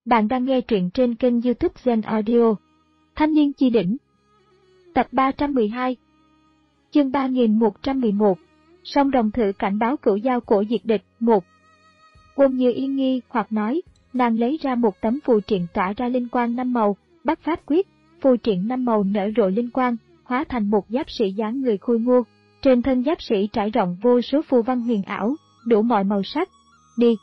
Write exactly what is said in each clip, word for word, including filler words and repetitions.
Bạn đang nghe truyện trên kênh YouTube Zen Audio. Thanh niên chi đỉnh. Tập ba trăm mười hai. Chương ba nghìn một trăm mười một. Song đồng thử cảnh báo cửu giao cổ diệt địch. một. Quân Như Yên nghi hoặc nói, nàng lấy ra một tấm phù triện tỏa ra linh quang năm màu, bắt pháp quyết, phù triện năm màu nở rộ linh quang, hóa thành một giáp sĩ dáng người khôi ngô. Trên thân giáp sĩ trải rộng vô số phù văn huyền ảo, đủ mọi màu sắc. Đi.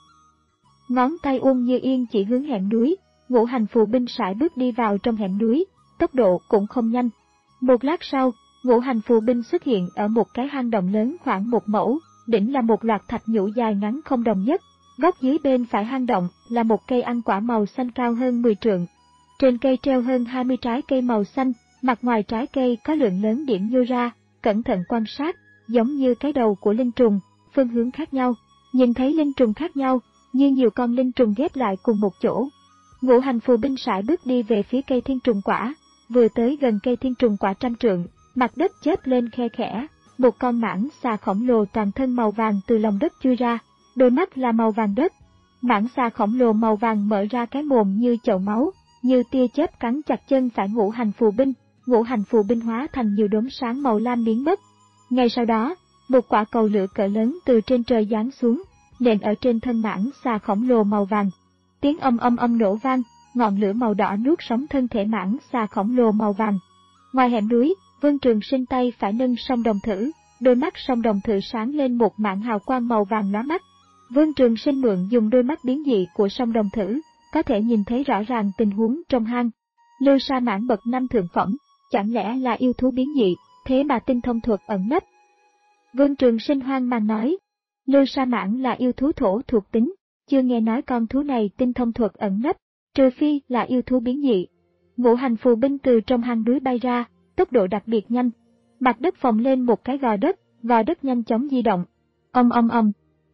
Ngón tay Uông Như Yên chỉ hướng hẻm núi, ngũ hành phù binh sải bước đi vào trong hẻm núi, tốc độ cũng không nhanh. Một lát sau, ngũ hành phù binh xuất hiện ở một cái hang động lớn khoảng một mẫu, đỉnh là một loạt thạch nhũ dài ngắn không đồng nhất, góc dưới bên phải hang động là một cây ăn quả màu xanh cao hơn mười trượng. Trên cây treo hơn hai mươi trái cây màu xanh, mặt ngoài trái cây có lượng lớn điểm nhô ra, cẩn thận quan sát, giống như cái đầu của linh trùng, phương hướng khác nhau, nhìn thấy linh trùng khác nhau, như nhiều con linh trùng ghép lại cùng một chỗ. Ngũ hành phù binh sải bước đi về phía cây thiên trùng quả, vừa tới gần cây thiên trùng quả trăm trượng, mặt đất chớp lên khe khẽ, một con mãng xà khổng lồ toàn thân màu vàng từ lòng đất chui ra, đôi mắt là màu vàng đất. Mãng xà khổng lồ màu vàng mở ra cái mồm như chậu máu, như tia chớp cắn chặt chân phải ngũ hành phù binh, ngũ hành phù binh hóa thành nhiều đốm sáng màu lam biến mất. Ngay sau đó, một quả cầu lửa cỡ lớn từ trên trời giáng xuống, nện ở trên thân mãng xà khổng lồ màu vàng. Tiếng âm âm âm nổ vang, ngọn lửa màu đỏ nuốt sống thân thể mãng xà khổng lồ màu vàng. Ngoài hẻm núi, Vương Trường Sinh tay phải nâng song đồng thử, đôi mắt song đồng thử sáng lên một mảng hào quang màu vàng lóa mắt. Vương Trường Sinh mượn dùng đôi mắt biến dị của song đồng thử, có thể nhìn thấy rõ ràng tình huống trong hang. Lưu sa mãng bậc năm thượng phẩm, chẳng lẽ là yêu thú biến dị, thế mà tinh thông thuật ẩn nấp? Vương Trường Sinh hoang mang nói. Lưu sa mãng là yêu thú thổ thuộc tính, chưa nghe nói con thú này tinh thông thuật ẩn nấp, trừ phi là yêu thú biến dị. Ngũ hành phù binh từ trong hang núi bay ra, tốc độ đặc biệt nhanh. Mặt đất phồng lên một cái gò đất, gò đất nhanh chóng di động. Ầm ầm ầm.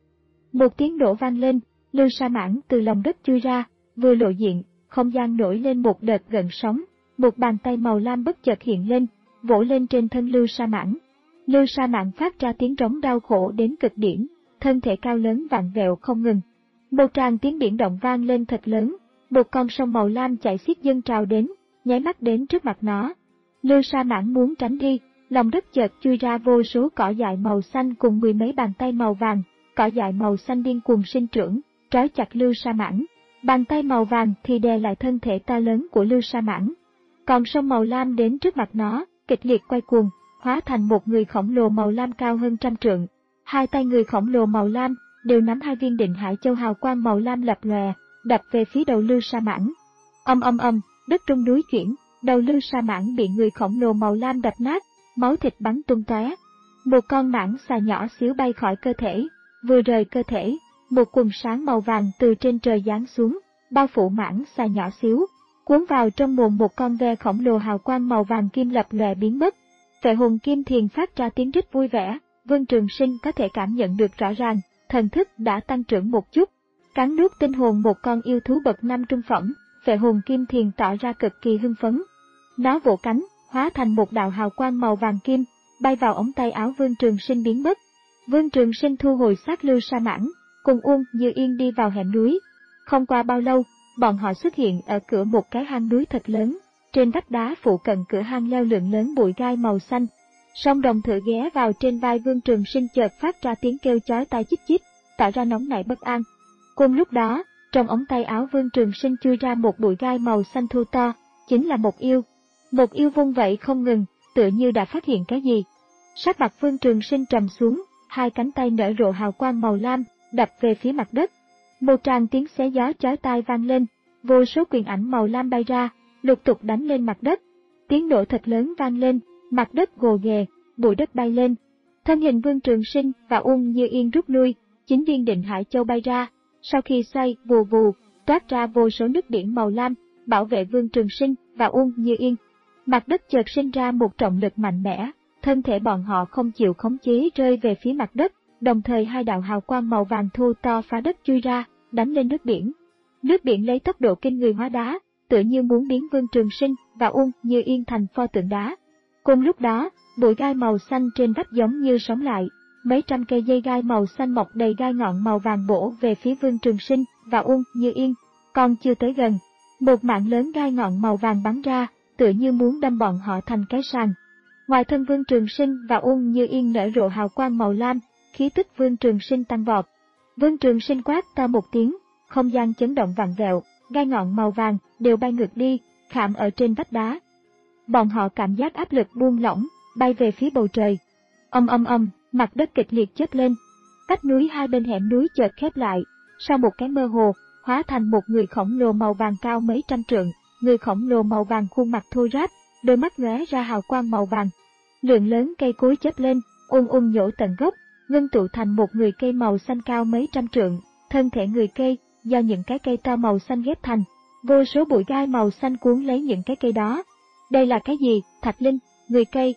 Một tiếng nổ vang lên, lưu sa mãng từ lòng đất chui ra, vừa lộ diện, không gian nổi lên một đợt gợn sóng, một bàn tay màu lam bất chợt hiện lên, vỗ lên trên thân lưu sa mãng. Lưu sa mãng phát ra tiếng rống đau khổ đến cực điểm, thân thể cao lớn vặn vẹo không ngừng. Một tràng tiếng biển động vang lên thật lớn, một con sông màu lam chảy xiết dâng trào đến, nháy mắt đến trước mặt nó. Lưu sa mãng muốn tránh đi, lòng đất chợt chui ra vô số cỏ dại màu xanh cùng mười mấy bàn tay màu vàng, cỏ dại màu xanh điên cuồng sinh trưởng, trói chặt lưu sa mãng. Bàn tay màu vàng thì đè lại thân thể to lớn của lưu sa mãng. Còn sông màu lam đến trước mặt nó, kịch liệt quay cuồng, hóa thành một người khổng lồ màu lam cao hơn trăm trượng. Hai tay người khổng lồ màu lam đều nắm hai viên định hải châu hào quang màu lam lập lòe, đập về phía đầu lưu sa mãng. Âm âm âm, đất rung núi chuyển, đầu lưu sa mãng bị người khổng lồ màu lam đập nát, máu thịt bắn tung tóe. Một con mãng xà nhỏ xíu bay khỏi cơ thể, vừa rời cơ thể, một quần sáng màu vàng từ trên trời giáng xuống, bao phủ mãng xà nhỏ xíu, cuốn vào trong mồm một con ve khổng lồ hào quang màu vàng kim lập lòe biến mất. Vệ hồn kim thiền phát ra tiếng rít vui vẻ. Vương Trường Sinh có thể cảm nhận được rõ ràng, thần thức đã tăng trưởng một chút. Cắn nuốt tinh hồn một con yêu thú bậc năm trung phẩm, vệ hồn kim thiền tỏ ra cực kỳ hưng phấn. Nó vỗ cánh, hóa thành một đạo hào quang màu vàng kim, bay vào ống tay áo Vương Trường Sinh biến mất. Vương Trường Sinh thu hồi xác lưu sa mãng, cùng Uông Như Yên đi vào hẻm núi. Không qua bao lâu, bọn họ xuất hiện ở cửa một cái hang núi thật lớn. Trên vách đá phụ cận cửa hang leo lượng lớn bụi gai màu xanh. Song đồng thử ghé vào trên vai Vương Trường Sinh chợt phát ra tiếng kêu chói tai chích chích, tỏ ra nóng nảy bất an. Cùng lúc đó, trong ống tay áo Vương Trường Sinh chui ra một bụi gai màu xanh thu to, chính là một yêu. Một yêu vung vẩy không ngừng, tựa như đã phát hiện cái gì. Sắc mặt Vương Trường Sinh trầm xuống, hai cánh tay nở rộ hào quang màu lam, đập về phía mặt đất. Một tràng tiếng xé gió chói tai vang lên, vô số quyền ảnh màu lam bay ra, lục tục đánh lên mặt đất. Tiếng nổ thật lớn vang lên, mặt đất gồ ghề, bụi đất bay lên. Thân hình Vương Trường Sinh và Uông Như Yên rút lui, chín viên định hải châu bay ra, sau khi xoay vù vù, toát ra vô số nước biển màu lam, bảo vệ Vương Trường Sinh và Uông Như Yên. Mặt đất chợt sinh ra một trọng lực mạnh mẽ, thân thể bọn họ không chịu khống chế rơi về phía mặt đất, đồng thời hai đạo hào quang màu vàng thu to phá đất chui ra, đánh lên nước biển. Nước biển lấy tốc độ kinh người hóa đá, tựa như muốn biến Vương Trường Sinh và Uông Như Yên thành pho tượng đá. Cùng lúc đó, bụi gai màu xanh trên vách giống như sống lại, mấy trăm cây dây gai màu xanh mọc đầy gai ngọn màu vàng bổ về phía Vương Trường Sinh và Uông Như Yên. Còn chưa tới gần, một mảng lớn gai ngọn màu vàng bắn ra, tựa như muốn đâm bọn họ thành cái sàng. Ngoài thân Vương Trường Sinh và Uông Như Yên nở rộ hào quang màu lam, khí tức Vương Trường Sinh tăng vọt. Vương Trường Sinh quát to một tiếng, không gian chấn động vặn vẹo, gai ngọn màu vàng đều bay ngược đi, khảm ở trên vách đá. Bọn họ cảm giác áp lực buông lỏng, bay về phía bầu trời. Âm âm âm, mặt đất kịch liệt chớp lên. Cách núi hai bên hẻm núi chợt khép lại, sau một cái mơ hồ, hóa thành một người khổng lồ màu vàng cao mấy trăm trượng. Người khổng lồ màu vàng khuôn mặt thô ráp, đôi mắt lóe ra hào quang màu vàng. Lượng lớn cây cối chớp lên, ung ung nhổ tận gốc, ngưng tụ thành một người cây màu xanh cao mấy trăm trượng. Thân thể người cây do những cái cây to màu xanh ghép thành, vô số bụi gai màu xanh cuốn lấy những cái cây đó. Đây là cái gì? Thạch linh, người cây.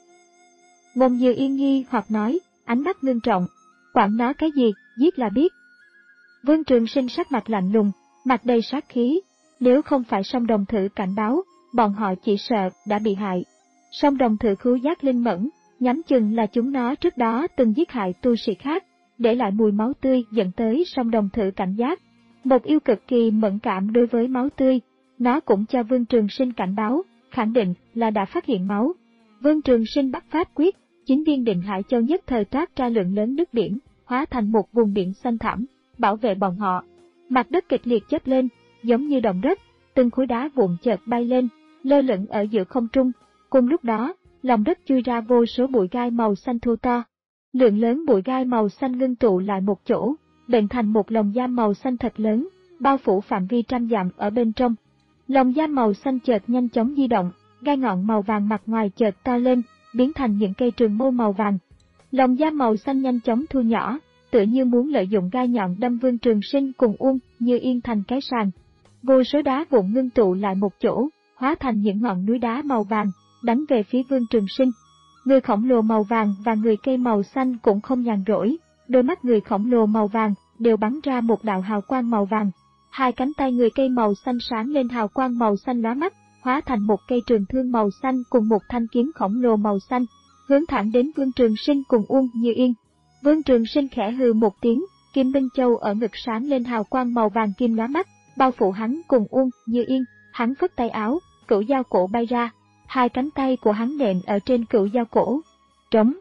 Ngôn Như Yên nghi hoặc nói, ánh mắt ngưng trọng. Quản nó cái gì, giết là biết. Vương Trường Sinh sắc mặt lạnh lùng, mặt đầy sát khí. Nếu không phải song đồng thử cảnh báo, bọn họ chỉ sợ đã bị hại. Song đồng thử khứu giác linh mẫn, nhắm chừng là chúng nó trước đó từng giết hại tu sĩ khác, để lại mùi máu tươi dẫn tới song đồng thử cảnh giác. Một yêu cực kỳ mẫn cảm đối với máu tươi, nó cũng cho Vương Trường Sinh cảnh báo, khẳng định là đã phát hiện máu. Vương Trường Sinh bắt pháp quyết, chín viên Định Hải Châu nhất thời toát ra lượng lớn nước biển, hóa thành một vùng biển xanh thẳm, bảo vệ bọn họ. Mặt đất kịch liệt chớp lên, giống như động đất, từng khối đá vụn chợt bay lên, lơ lửng ở giữa không trung. Cùng lúc đó, lòng đất chui ra vô số bụi gai màu xanh thô to. Lượng lớn bụi gai màu xanh ngưng tụ lại một chỗ, bệnh thành một lồng giam màu xanh thật lớn, bao phủ phạm vi trăm dặm ở bên trong. Lồng giam màu xanh chợt nhanh chóng di động, gai ngọn màu vàng mặt ngoài chợt to lên, biến thành những cây trường mâu màu vàng. Lồng giam màu xanh nhanh chóng thu nhỏ, tựa như muốn lợi dụng gai nhọn đâm Vương Trường Sinh cùng Uông Như Yên thành cái sàng. Vô số đá vụn ngưng tụ lại một chỗ, hóa thành những ngọn núi đá màu vàng, đánh về phía Vương Trường Sinh. Người khổng lồ màu vàng và người cây màu xanh cũng không nhàn rỗi, đôi mắt người khổng lồ màu vàng đều bắn ra một đạo hào quang màu vàng. Hai cánh tay người cây màu xanh sáng lên hào quang màu xanh lóa mắt, hóa thành một cây trường thương màu xanh cùng một thanh kiếm khổng lồ màu xanh, hướng thẳng đến Vương Trường Sinh cùng Uông Như Yên. Vương Trường Sinh khẽ hừ một tiếng, kim binh châu ở ngực sáng lên hào quang màu vàng kim lóa mắt, bao phủ hắn cùng Uông Như Yên. Hắn phất tay áo, cửu dao cổ bay ra, hai cánh tay của hắn nện ở trên cửu dao cổ. Trống.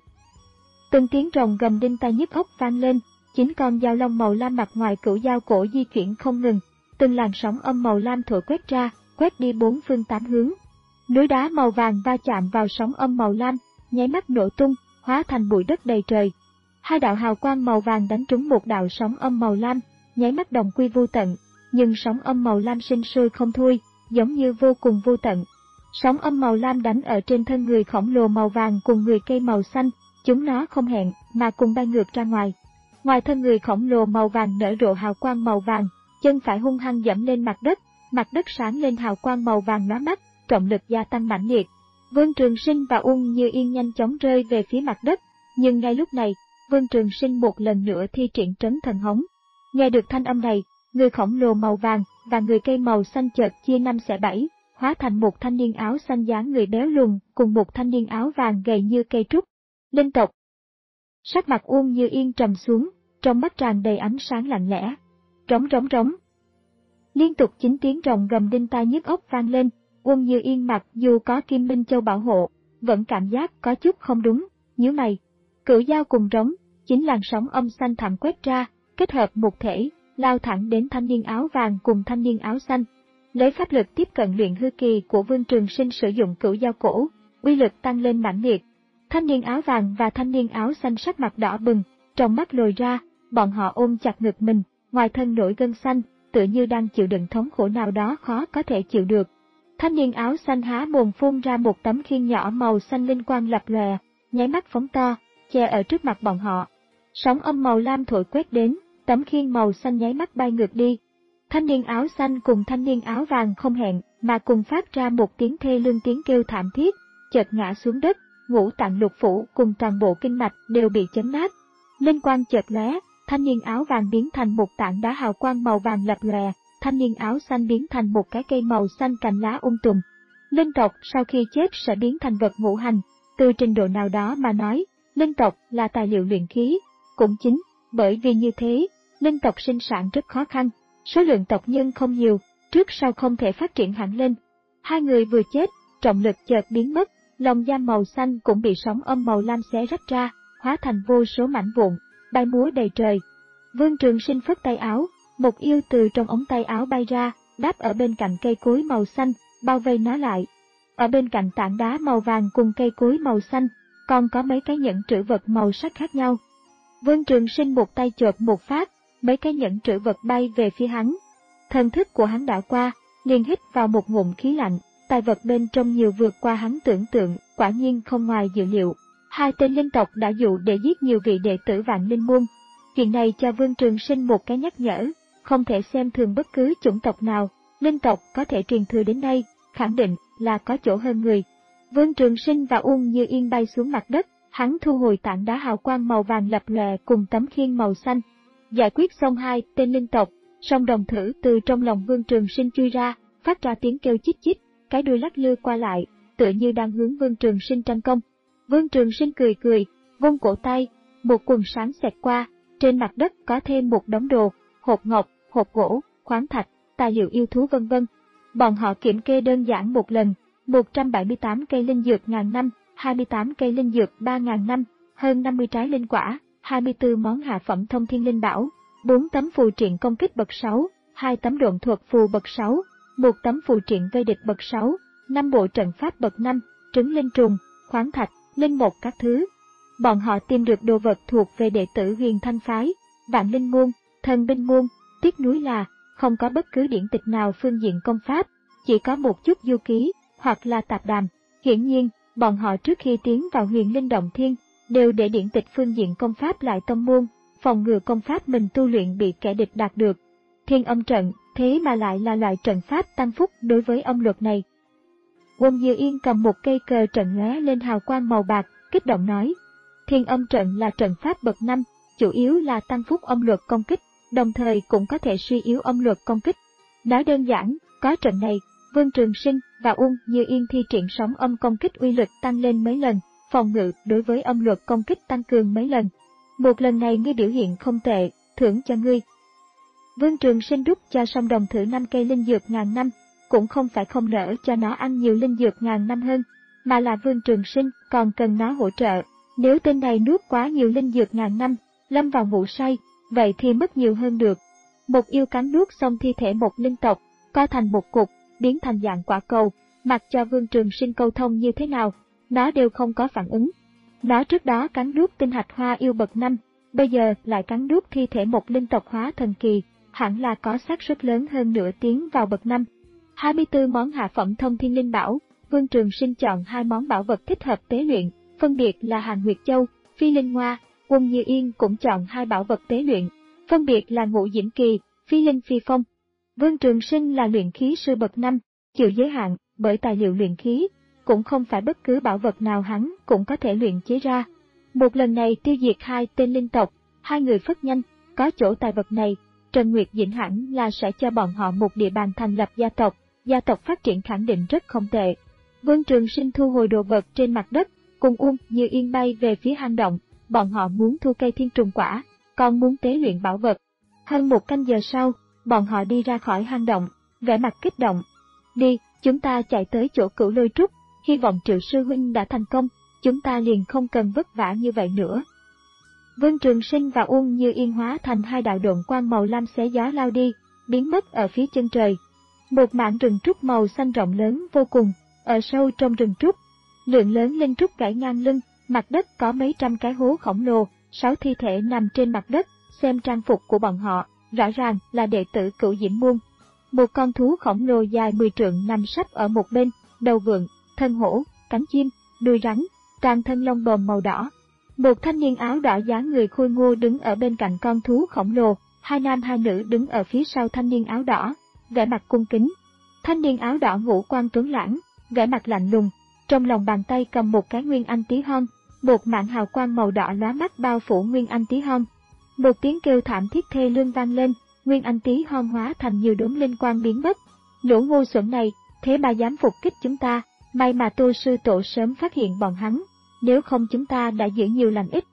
Từng tiếng rồng gầm đinh tai nhức óc vang lên, chín con dao long màu lam mặt ngoài cửu dao cổ di chuyển không ngừng, từng làn sóng âm màu lam thổi quét ra, quét đi bốn phương tám hướng. Núi đá màu vàng va chạm vào sóng âm màu lam, nháy mắt nổ tung, hóa thành bụi đất đầy trời. Hai đạo hào quang màu vàng đánh trúng một đạo sóng âm màu lam, nháy mắt đồng quy vô tận, nhưng sóng âm màu lam sinh sôi không thôi, giống như vô cùng vô tận. Sóng âm màu lam đánh ở trên thân người khổng lồ màu vàng cùng người cây màu xanh, chúng nó không hẹn mà cùng bay ngược ra ngoài. Ngoài thân người khổng lồ màu vàng nở rộ hào quang màu vàng, chân phải hung hăng dẫm lên mặt đất, mặt đất sáng lên hào quang màu vàng lóa mắt, trọng lực gia tăng mãnh liệt. Vương Trường Sinh và Uông Như Yên nhanh chóng rơi về phía mặt đất, nhưng ngay lúc này, Vương Trường Sinh một lần nữa thi triển trấn thần hống. Nghe được thanh âm này, người khổng lồ màu vàng và người cây màu xanh chợt chia năm xẻ bảy, hóa thành một thanh niên áo xanh dáng người béo lùn cùng một thanh niên áo vàng gầy như cây trúc. Linh tộc. Sắc mặt Uông Như Yên trầm xuống, trong mắt tràn đầy ánh sáng lạnh lẽ. Rống rống rống. Liên tục chín tiếng rồng gầm đinh tai nhức óc vang lên, Uông Như Yên mặc dù có Kim Minh Châu bảo hộ, vẫn cảm giác có chút không đúng, nhíu mày. Cửu dao cùng rống, chính làn sóng âm xanh thẳm quét ra, kết hợp một thể, lao thẳng đến thanh niên áo vàng cùng thanh niên áo xanh. Lấy pháp lực tiếp cận luyện hư kỳ của Vương Trường Sinh sử dụng cửu dao cổ, uy lực tăng lên mãnh liệt. Thanh niên áo vàng và thanh niên áo xanh sắc mặt đỏ bừng, trong mắt lồi ra, bọn họ ôm chặt ngực mình, ngoài thân nổi gân xanh, tựa như đang chịu đựng thống khổ nào đó khó có thể chịu được. Thanh niên áo xanh há mồm phun ra một tấm khiên nhỏ màu xanh linh quang lập lòe, nháy mắt phóng to, che ở trước mặt bọn họ. Sóng âm màu lam thổi quét đến, tấm khiên màu xanh nháy mắt bay ngược đi. Thanh niên áo xanh cùng thanh niên áo vàng không hẹn mà cùng phát ra một tiếng thê lương, tiếng kêu thảm thiết, chợt ngã xuống đất, ngũ tạng lục phủ cùng toàn bộ kinh mạch đều bị chấn nát. Linh quang chợt lóe, thanh niên áo vàng biến thành một tảng đá hào quang màu vàng lập lòe, thanh niên áo xanh biến thành một cái cây màu xanh cành lá um tùm. Linh tộc sau khi chết sẽ biến thành vật ngũ hành, từ trình độ nào đó mà nói, linh tộc là tài liệu luyện khí. Cũng chính bởi vì như thế, linh tộc sinh sản rất khó khăn, số lượng tộc nhân không nhiều, trước sau không thể phát triển hẳn lên. Hai người vừa chết, trọng lực chợt biến mất, lồng giam màu xanh cũng bị sóng âm màu lam xé rách ra, hóa thành vô số mảnh vụn, bay múa đầy trời. Vương Trường Sinh phất tay áo, một yêu từ trong ống tay áo bay ra, đáp ở bên cạnh cây cối màu xanh, bao vây nó lại. Ở bên cạnh tảng đá màu vàng cùng cây cối màu xanh, còn có mấy cái nhẫn trữ vật màu sắc khác nhau. Vương Trường Sinh một tay chộp một phát, mấy cái nhẫn trữ vật bay về phía hắn. Thần thức của hắn đã qua, liền hít vào một ngụm khí lạnh, tài vật bên trong nhiều vượt qua hắn tưởng tượng, quả nhiên không ngoài dự liệu. Hai tên linh tộc đã dụ để giết nhiều vị đệ tử Vạn Linh Môn. Chuyện này cho Vương Trường Sinh một cái nhắc nhở, không thể xem thường bất cứ chủng tộc nào, linh tộc có thể truyền thừa đến đây, khẳng định là có chỗ hơn người. Vương Trường Sinh và Uông Như Yên bay xuống mặt đất, hắn thu hồi tảng đá hào quang màu vàng lập lòe cùng tấm khiên màu xanh. Giải quyết xong hai tên linh tộc, song đồng thử từ trong lòng Vương Trường Sinh chui ra, phát ra tiếng kêu chích chích, cái đuôi lắc lư qua lại, tựa như đang hướng Vương Trường Sinh tranh công. Vương Trường Sinh cười cười, vung cổ tay, một quần sáng xẹt qua, trên mặt đất có thêm một đống đồ, hộp ngọc, hộp gỗ, khoáng thạch, tài liệu yêu thú vân vân. Bọn họ kiểm kê đơn giản một lần, một trăm bảy mươi tám cây linh dược ngàn năm, hai mươi tám cây linh dược ba ngàn năm, hơn năm mươi trái linh quả, hai mươi tư món hạ phẩm thông thiên linh bảo, bốn tấm phù triện công kích bậc sáu, hai tấm độn thuật phù bậc sáu, một tấm phù triện vây địch bậc sáu, năm bộ trận pháp bậc năm, trứng linh trùng, khoáng thạch, linh mục các thứ. Bọn họ tìm được đồ vật thuộc về đệ tử Huyền Thanh phái, Vạn Linh môn, Thần binh môn, tiếc nuối là không có bất cứ điển tịch nào phương diện công pháp, chỉ có một chút du ký hoặc là tạp đàm. Hiển nhiên, bọn họ trước khi tiến vào Huyền Linh Động Thiên đều để điển tịch phương diện công pháp lại tông môn, phòng ngừa công pháp mình tu luyện bị kẻ địch đạt được. Thiên âm trận, thế mà lại là loại trận pháp tăng phúc đối với âm luật này. Uông Như Yên cầm một cây cờ trận lóe lên hào quang màu bạc, kích động nói: Thiên âm trận là trận pháp bậc năm, chủ yếu là tăng phúc âm luật công kích, đồng thời cũng có thể suy yếu âm luật công kích. Nói đơn giản, có trận này, Vương Trường Sinh và Uông Như Yên thi triển sóng âm công kích uy lực tăng lên mấy lần, phòng ngự đối với âm luật công kích tăng cường mấy lần. Một lần này ngươi biểu hiện không tệ, thưởng cho ngươi. Vương Trường Sinh đút cho song đồng thử năm cây linh dược ngàn năm, cũng không phải không nỡ cho nó ăn nhiều linh dược ngàn năm hơn, mà là Vương Trường Sinh còn cần nó hỗ trợ. Nếu tên này nuốt quá nhiều linh dược ngàn năm, lâm vào ngủ say, vậy thì mất nhiều hơn được. Một yêu cắn nuốt xong thi thể một linh tộc, co thành một cục, biến thành dạng quả cầu, mặc cho Vương Trường Sinh câu thông như thế nào, nó đều không có phản ứng. Nó trước đó cắn nuốt tinh hạch hoa yêu bậc năm, bây giờ lại cắn nuốt thi thể một linh tộc hóa thần kỳ, hẳn là có xác suất lớn hơn nửa tiến vào bậc năm. hai mươi tư món hạ phẩm thông thiên linh bảo, Vương Trường Sinh chọn hai món bảo vật thích hợp tế luyện, phân biệt là Hàn Nguyệt Châu, Phi Linh Hoa. Uông Như Yên cũng chọn hai bảo vật tế luyện, phân biệt là Ngũ Diễm Kỳ, Phi Linh Phi Phong. Vương Trường Sinh là luyện khí sư bậc năm, chịu giới hạn bởi tài liệu luyện khí, cũng không phải bất cứ bảo vật nào hắn cũng có thể luyện chế ra. Một lần này tiêu diệt hai tên linh tộc, hai người phất nhanh, có chỗ tài vật này, Trần Nguyệt Dĩnh hẳn là sẽ cho bọn họ một địa bàn thành lập gia tộc, gia tộc phát triển khẳng định rất không tệ. Vương Trường Sinh thu hồi đồ vật trên mặt đất, cùng Uông Như Yên bay về phía hang động. Bọn họ muốn thu cây thiên trùng quả, còn muốn tế luyện bảo vật. Hơn một canh giờ sau, bọn họ đi ra khỏi hang động, vẻ mặt kích động. Đi, chúng ta chạy tới chỗ Cửu Lôi Trúc, hy vọng Triệu sư huynh đã thành công, chúng ta liền không cần vất vả như vậy nữa. Vương Trường Sinh và Uông Như Yên hóa thành hai đạo độn quang màu lam xé gió lao đi, biến mất ở phía chân trời. Một mảng rừng trúc màu xanh rộng lớn vô cùng, ở sâu trong rừng trúc, lượng lớn linh trúc gãy ngang lưng. Mặt đất có mấy trăm cái hố khổng lồ, sáu thi thể nằm trên mặt đất, xem trang phục của bọn họ, rõ ràng là đệ tử Cửu Diễm môn. Một con thú khổng lồ dài mười trượng nằm sấp ở một bên, đầu vượn, thân hổ, cánh chim, đuôi rắn, toàn thân lông bồm màu đỏ. Một thanh niên áo đỏ dáng người khôi ngô đứng ở bên cạnh con thú khổng lồ, hai nam hai nữ đứng ở phía sau thanh niên áo đỏ, vẻ mặt cung kính. Thanh niên áo đỏ ngũ quan tuấn lãng, vẻ mặt lạnh lùng, trong lòng bàn tay cầm một cái nguyên anh tí hon. Một mảng hào quang màu đỏ lóa mắt bao phủ Nguyên Anh Tí Hon. Một tiếng kêu thảm thiết thê lương vang lên, Nguyên Anh Tí Hon hóa thành nhiều đốm linh quang biến mất. Lũ ngu xuẩn này, thế mà dám phục kích chúng ta, may mà Tô sư tổ sớm phát hiện bọn hắn, nếu không chúng ta đã giữ nhiều lành ít.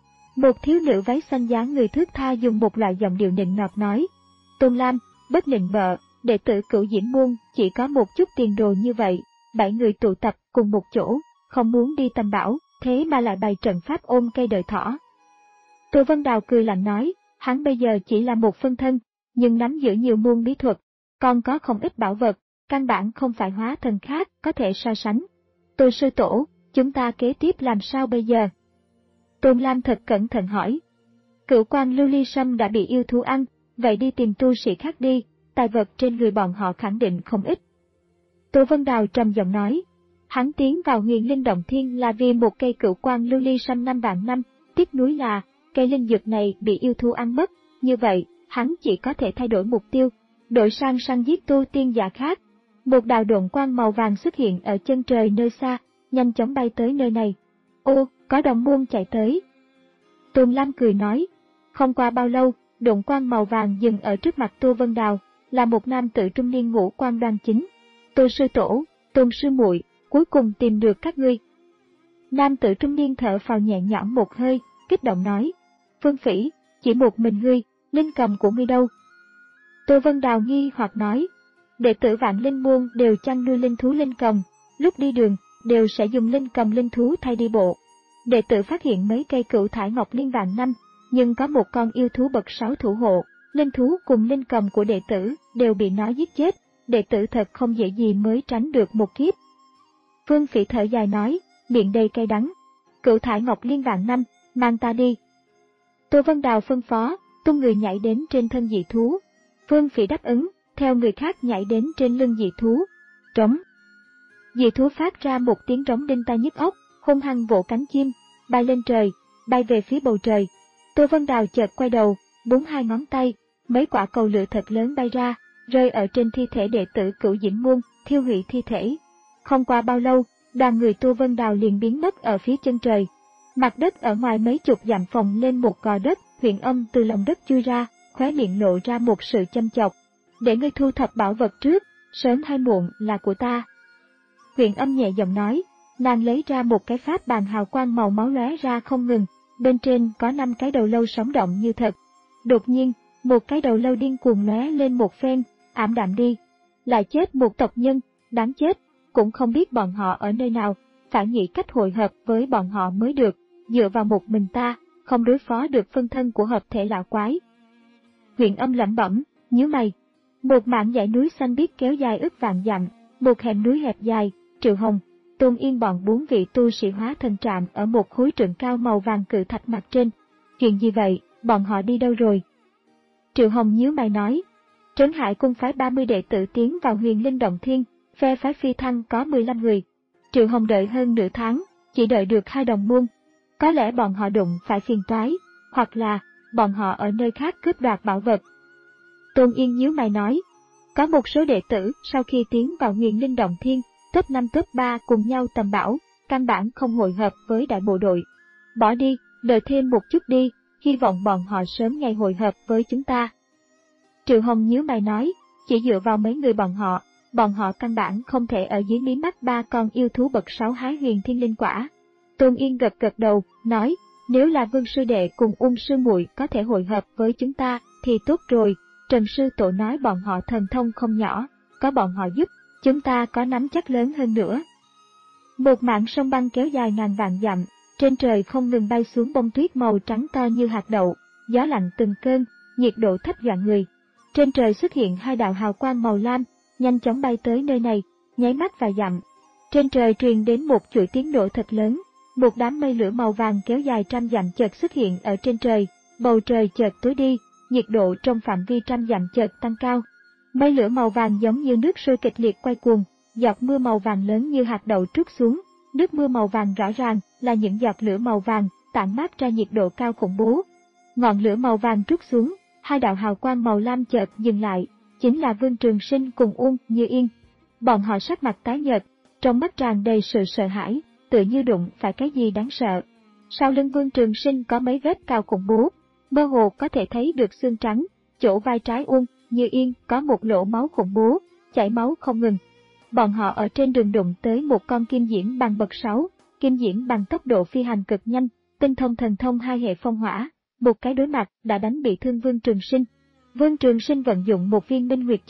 Một thiếu nữ váy xanh dáng người thướt tha dùng một loại giọng điệu nịnh nọt nói: Tôn Lam, bất nịnh bợ, đệ tử Cửu Diễm Môn chỉ có một chút tiền đồ như vậy, bảy người tụ tập cùng một chỗ, không muốn đi tầm bảo, thế mà lại bày trận pháp ôm cây đợi thỏ. Tô Vân Đào cười lạnh nói, hắn bây giờ chỉ là một phân thân, nhưng nắm giữ nhiều môn bí thuật, còn có không ít bảo vật, căn bản không phải hóa thần khác có thể so sánh. Tô sư tổ, chúng ta kế tiếp làm sao bây giờ? Tôn Lam thật cẩn thận hỏi. Cửu quan lưu ly sâm đã bị yêu thú ăn, vậy đi tìm tu sĩ khác đi, tài vật trên người bọn họ khẳng định không ít. Tô Vân Đào trầm giọng nói, hắn tiến vào Huyền Linh Động Thiên là vì một cây cửu quan lưu ly sâm năm vạn năm, tiếc nuối là cây linh dược này bị yêu thú ăn mất, như vậy, hắn chỉ có thể thay đổi mục tiêu, đổi sang săn giết tu tiên giả khác. Một đạo độn quang màu vàng xuất hiện ở chân trời nơi xa, nhanh chóng bay tới nơi này. Ô, có đồng môn chạy tới. Tôn Lam cười nói, không qua bao lâu, độn quang màu vàng dừng ở trước mặt Tô Vân Đào, là một nam tử trung niên ngũ quan đoan chính. Tô sư tổ, Tôn sư muội, cuối cùng tìm được các ngươi. Nam tử trung niên thở phào nhẹ nhõm một hơi, kích động nói, Phương Phỉ, chỉ một mình ngươi, linh cầm của ngươi đâu? Tô Vân Đào nghi hoặc nói, đệ tử Vạn Linh Môn đều chăn nuôi linh thú linh cầm, lúc đi đường, đều sẽ dùng linh cầm linh thú thay đi bộ. Đệ tử phát hiện mấy cây cửu thải ngọc liên vạn năm, nhưng có một con yêu thú bậc sáu thủ hộ, linh thú cùng linh cầm của đệ tử đều bị nó giết chết, đệ tử thật không dễ gì mới tránh được một kiếp. Phương Phỉ thở dài nói, miệng đầy cay đắng, cửu thải ngọc liên vạn năm, mang ta đi. Tô Vân Đào phân phó, tung người nhảy đến trên thân dị thú. Phương Phỉ đáp ứng, theo người khác nhảy đến trên lưng dị thú. Trống. Dị thú phát ra một tiếng trống đinh tai nhức óc, hung hăng vỗ cánh chim, bay lên trời, bay về phía bầu trời. Tô Vân Đào chợt quay đầu, búng hai ngón tay, mấy quả cầu lửa thật lớn bay ra, rơi ở trên thi thể đệ tử Cửu Diễm Môn, thiêu hủy thi thể. Không qua bao lâu, đoàn người Tô Vân Đào liền biến mất ở phía chân trời. Mặt đất ở ngoài mấy chục dặm phồng lên một gò đất, Huyền Âm từ lòng đất chui ra, khóe miệng lộ ra một sự châm chọc. Để ngươi thu thập bảo vật trước, sớm hay muộn là của ta. Huyền Âm nhẹ giọng nói, nàng lấy ra một cái pháp bàn hào quang màu máu lóe ra không ngừng, bên trên có năm cái đầu lâu sống động như thật. Đột nhiên, một cái đầu lâu điên cuồng lóe lên một phen, ảm đạm đi. Lại chết một tộc nhân, đáng chết, cũng không biết bọn họ ở nơi nào, phải nghĩ cách hội hợp với bọn họ mới được, dựa vào một mình ta, không đối phó được phân thân của hợp thể lão quái. Huyền Âm lẩm bẩm, nhíu mày. Một mảng dãy núi xanh biếc kéo dài ức vạn dặm, một hẻm núi hẹp dài, Triệu Hồng, Tôn Yên bọn bốn vị tu sĩ hóa thần trạm ở một khối trượng cao màu vàng cự thạch mặt trên. Chuyện gì vậy, bọn họ đi đâu rồi? Triệu Hồng nhíu mày nói, Trấn Hải cung phái ba mươi đệ tử tiến vào Huyền Linh Động Thiên, phe phái phi thăng có mười lăm người. Triệu Hồng đợi hơn nửa tháng, chỉ đợi được hai đồng môn. Có lẽ bọn họ đụng phải phiền toái, hoặc là bọn họ ở nơi khác cướp đoạt bảo vật. Tôn Yên nhíu mày nói, có một số đệ tử sau khi tiến vào Huyền Linh Động Thiên, top năm top ba cùng nhau tầm bảo, căn bản không hội hợp với đại bộ đội. Bỏ đi, đợi thêm một chút đi, hy vọng bọn họ sớm ngày hội hợp với chúng ta. Triệu Hồng nhíu mày nói, chỉ dựa vào mấy người bọn họ, bọn họ căn bản không thể ở dưới mí mắt ba con yêu thú bậc sáu hái huyền thiên linh quả. Tôn Yên gật gật đầu, nói, nếu là Vương sư đệ cùng Ung sư muội có thể hội hợp với chúng ta, thì tốt rồi. Trần sư tổ nói bọn họ thần thông không nhỏ, có bọn họ giúp, chúng ta có nắm chắc lớn hơn nữa. Một mảng sông băng kéo dài ngàn vạn dặm, trên trời không ngừng bay xuống bông tuyết màu trắng to như hạt đậu, gió lạnh từng cơn, nhiệt độ thấp dọa người. Trên trời xuất hiện hai đạo hào quang màu lam, nhanh chóng bay tới nơi này, nháy mắt vài dặm. Trên trời truyền đến một chuỗi tiếng nổ thật lớn, một đám mây lửa màu vàng kéo dài trăm dặm chợt xuất hiện ở trên trời, bầu trời chợt tối đi, nhiệt độ trong phạm vi trăm dặm chợt tăng cao. Mây lửa màu vàng giống như nước sôi kịch liệt quay cuồng, giọt mưa màu vàng lớn như hạt đậu trút xuống, nước mưa màu vàng rõ ràng là những giọt lửa màu vàng tản mát ra nhiệt độ cao khủng bố. Ngọn lửa màu vàng trút xuống, hai đạo hào quang màu lam chợt dừng lại, chính là Vương Trường Sinh cùng Uông Như Yên. Bọn họ sắc mặt tái nhợt, trong mắt tràn đầy sự sợ hãi, tựa như đụng phải cái gì đáng sợ. Sau lưng Vương Trường Sinh có mấy vết cao khủng bố, mơ hồ có thể thấy được xương trắng, chỗ vai trái Uông Như Yên có một lỗ máu khủng bố, chảy máu không ngừng. Bọn họ ở trên đường đụng tới một con kim diễm bằng bậc sáu, kim diễm bằng tốc độ phi hành cực nhanh, tinh thông thần thông hai hệ phong hỏa, một cái đối mặt đã đánh bị thương Vương Trường Sinh. Vương Trường Sinh vận dụng một viên Minh Nguyệt Châu,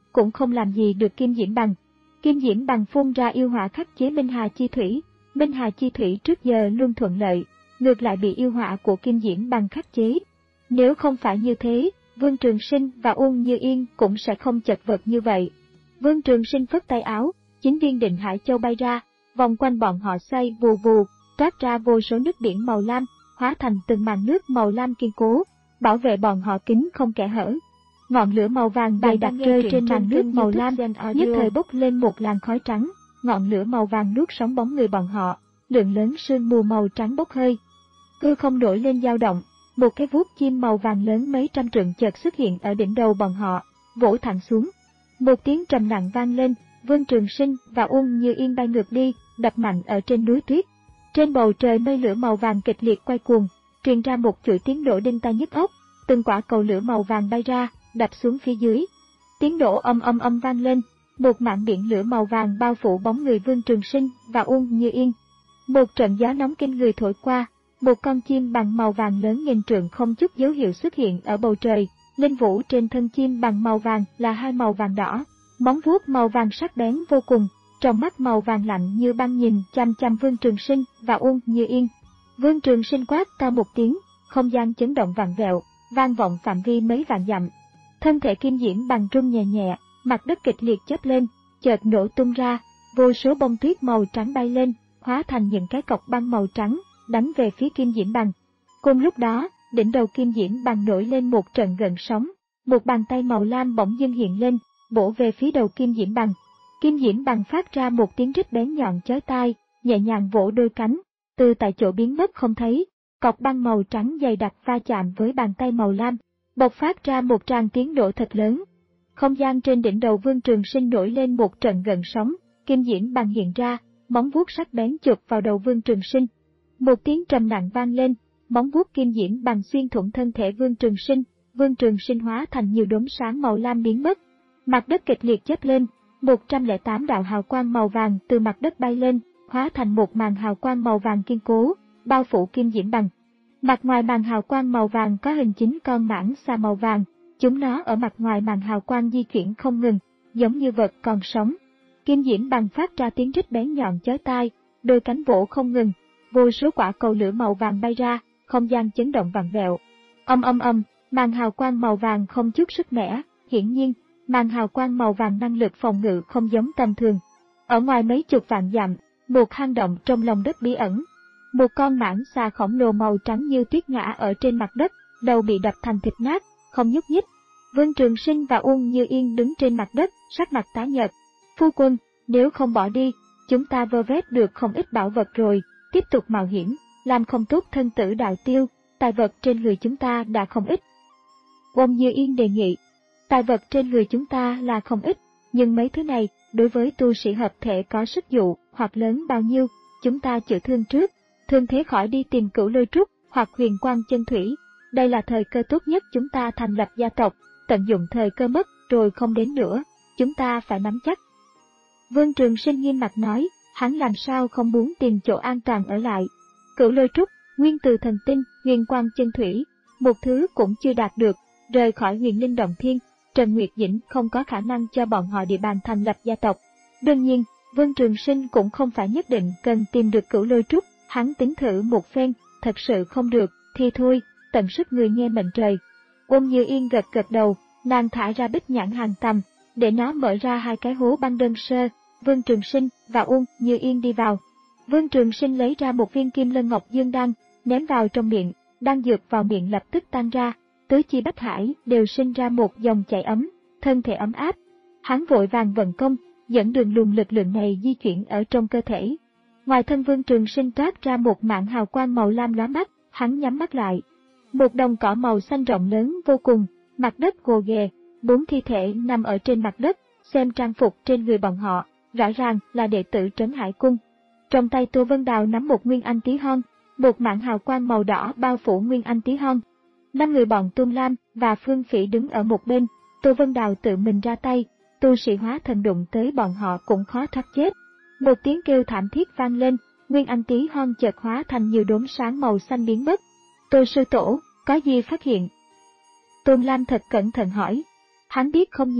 cũng không làm gì được Kim Diễm Bằng. Kim Diễm Bằng phun ra yêu hỏa khắc chế Minh Hà Chi Thủy. Minh Hà Chi Thủy trước giờ luôn thuận lợi, ngược lại bị yêu hỏa của Kim Diễm Bằng khắc chế. Nếu không phải như thế, Vương Trường Sinh và Uông Như Yên cũng sẽ không chật vật như vậy. Vương Trường Sinh phất tay áo, chín viên Định Hải Châu bay ra, vòng quanh bọn họ xoay vù vù, toát ra vô số nước biển màu lam, hóa thành từng màn nước màu lam kiên cố, bảo vệ bọn họ kín không kẽ hở. Ngọn lửa màu vàng dày đặc rơi trên màn nước màu lam, nhất thời bốc lên một làn khói trắng, ngọn lửa màu vàng nuốt sống bóng người bọn họ, lượng lớn sương mù màu trắng bốc hơi. Hư không nổi lên dao động, một cái vuốt chim màu vàng lớn mấy trăm trượng chợt xuất hiện ở đỉnh đầu bọn họ, vỗ thẳng xuống. Một tiếng trầm nặng vang lên, Vương Trường Sinh và Uông Như Yên bay ngược đi, đập mạnh ở trên núi tuyết. Trên bầu trời mây lửa màu vàng kịch liệt quay cuồng, truyền ra một chuỗi tiếng nổ đinh tai nhức óc, từng quả cầu lửa màu vàng bay ra, đập xuống phía dưới. Tiếng nổ âm âm âm vang lên, một mảng biển lửa màu vàng bao phủ bóng người Vương Trường Sinh và Uông Như Yên. Một trận gió nóng kinh người thổi qua, một con chim bằng màu vàng lớn nghìn trượng không chút dấu hiệu xuất hiện ở bầu trời. Linh vũ trên thân chim bằng màu vàng là hai màu vàng đỏ, móng vuốt màu vàng sắc bén vô cùng, trong mắt màu vàng lạnh như băng nhìn chăm chăm Vương Trường Sinh và Uông Như Yên. Vương Trường Sinh quát cao một tiếng, không gian chấn động vặn vẹo, vang vọng phạm vi mấy vạn dặm. Thân thể Kim Diễm Bằng rung nhẹ nhẹ, mặt đất kịch liệt chớp lên, chợt nổ tung ra, vô số bông tuyết màu trắng bay lên, hóa thành những cái cọc băng màu trắng, đánh về phía Kim Diễm Bằng. Cùng lúc đó, đỉnh đầu Kim Diễm Bằng nổi lên một trận gợn sóng, một bàn tay màu lam bỗng dưng hiện lên, bổ về phía đầu Kim Diễm Bằng. Kim Diễm Bằng phát ra một tiếng rít bén nhọn chói tai, nhẹ nhàng vỗ đôi cánh, từ tại chỗ biến mất không thấy. Cọc băng màu trắng dày đặc va chạm với bàn tay màu lam, bộc phát ra một tràng tiếng nổ thật lớn. Không gian trên đỉnh đầu Vương Trường Sinh nổi lên một trận gợn sóng, Kim Diễm Bằng hiện ra, móng vuốt sắc bén chụp vào đầu Vương Trường Sinh. Một tiếng trầm nặng vang lên, móng vuốt Kim Diễm Bằng xuyên thủng thân thể Vương Trường Sinh, Vương Trường Sinh hóa thành nhiều đốm sáng màu lam biến mất. Mặt đất kịch liệt chớp lên, một trăm lẻ tám đạo hào quang màu vàng từ mặt đất bay lên, hóa thành một màn hào quang màu vàng kiên cố, bao phủ Kim Diễm Bằng. Mặt ngoài màn hào quang màu vàng có hình chín con mãng xà màu vàng, chúng nó ở mặt ngoài màn hào quang di chuyển không ngừng, giống như vật còn sống. Kim Diễm Bằng phát ra tiếng rít bén nhọn chói tai, đôi cánh vỗ không ngừng, vô số quả cầu lửa màu vàng bay ra, không gian chấn động vặn vẹo. Âm âm âm, màn hào quang màu vàng không chút sức mẻ, hiển nhiên, màn hào quang màu vàng năng lực phòng ngự không giống tầm thường. Ở ngoài mấy chục vạn dặm, một hang động trong lòng đất bí ẩn. Một con mãng xà khổng lồ màu trắng như tuyết ngã ở trên mặt đất, đầu bị đập thành thịt nát, không nhúc nhích. Vương Trường Sinh và Uông Như Yên đứng trên mặt đất, sắc mặt tái nhợt. Phu quân, nếu không bỏ đi, chúng ta vơ vét được không ít bảo vật rồi, tiếp tục mạo hiểm, làm không tốt thân tử đạo tiêu, tài vật trên người chúng ta đã không ít. Uông Như Yên đề nghị, tài vật trên người chúng ta là không ít, nhưng mấy thứ này, đối với tu sĩ hợp thể có sức dụ, hoặc lớn bao nhiêu, chúng ta chữa thương trước. Thương thế khỏi đi tìm Cửu Lôi Trúc hoặc Huyền Quang Chân Thủy, đây là thời cơ tốt nhất chúng ta thành lập gia tộc, tận dụng thời cơ mất rồi không đến nữa, chúng ta phải nắm chắc. Vương Trường Sinh nghiêm mặt nói, hắn làm sao không muốn tìm chỗ an toàn ở lại. Cửu Lôi Trúc, Nguyên Từ Thần Tinh, Huyền Quang Chân Thủy, một thứ cũng chưa đạt được, rời khỏi Huyền Linh Động Thiên, Trần Nguyệt Dĩnh không có khả năng cho bọn họ địa bàn thành lập gia tộc. Đương nhiên, Vương Trường Sinh cũng không phải nhất định cần tìm được Cửu Lôi Trúc. Hắn tính thử một phen, thật sự không được, thì thôi, tận sức người nghe mệnh trời. Uông Như Yên gật gật đầu, nàng thả ra bích nhãn hàng tầm, để nó mở ra hai cái hố băng đơn sơ. Vương Trường Sinh và Uông Như Yên đi vào. Vương Trường Sinh lấy ra một viên kim lân ngọc dương đan, ném vào trong miệng, đan dược vào miệng lập tức tan ra, tứ chi bách hải đều sinh ra một dòng chảy ấm, thân thể ấm áp. Hắn vội vàng vận công, dẫn đường luồng lực lượng này di chuyển ở trong cơ thể. Ngoài thân Vương Trường Sinh toát ra một mảng hào quang màu lam lóa mắt, hắn nhắm mắt lại. Một đồng cỏ màu xanh rộng lớn vô cùng, mặt đất gồ ghề, bốn thi thể nằm ở trên mặt đất, xem trang phục trên người bọn họ, rõ ràng là đệ tử Trấn Hải Cung. Trong tay Tô Vân Đào nắm một nguyên anh tí hon, một mảng hào quang màu đỏ bao phủ nguyên anh tí hon. Năm người bọn Tôn Lam và Phương Phỉ đứng ở một bên, Tô Vân Đào tự mình ra tay, tu sĩ hóa thần đụng tới bọn họ cũng khó thoát chết. Một tiếng kêu thảm thiết vang lên, nguyên anh tí hon chợt hóa thành nhiều đốm sáng màu xanh biến mất. Tô sư tổ, có gì phát hiện? Tôn Lam thật cẩn thận hỏi. Hắn biết không nhiều,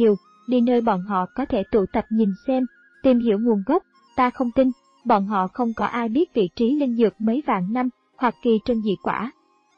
đi nơi bọn họ có thể tụ tập nhìn xem, tìm hiểu nguồn gốc. Ta không tin, bọn họ không có ai biết vị trí linh dược mấy vạn năm, hoặc kỳ trân dị quả.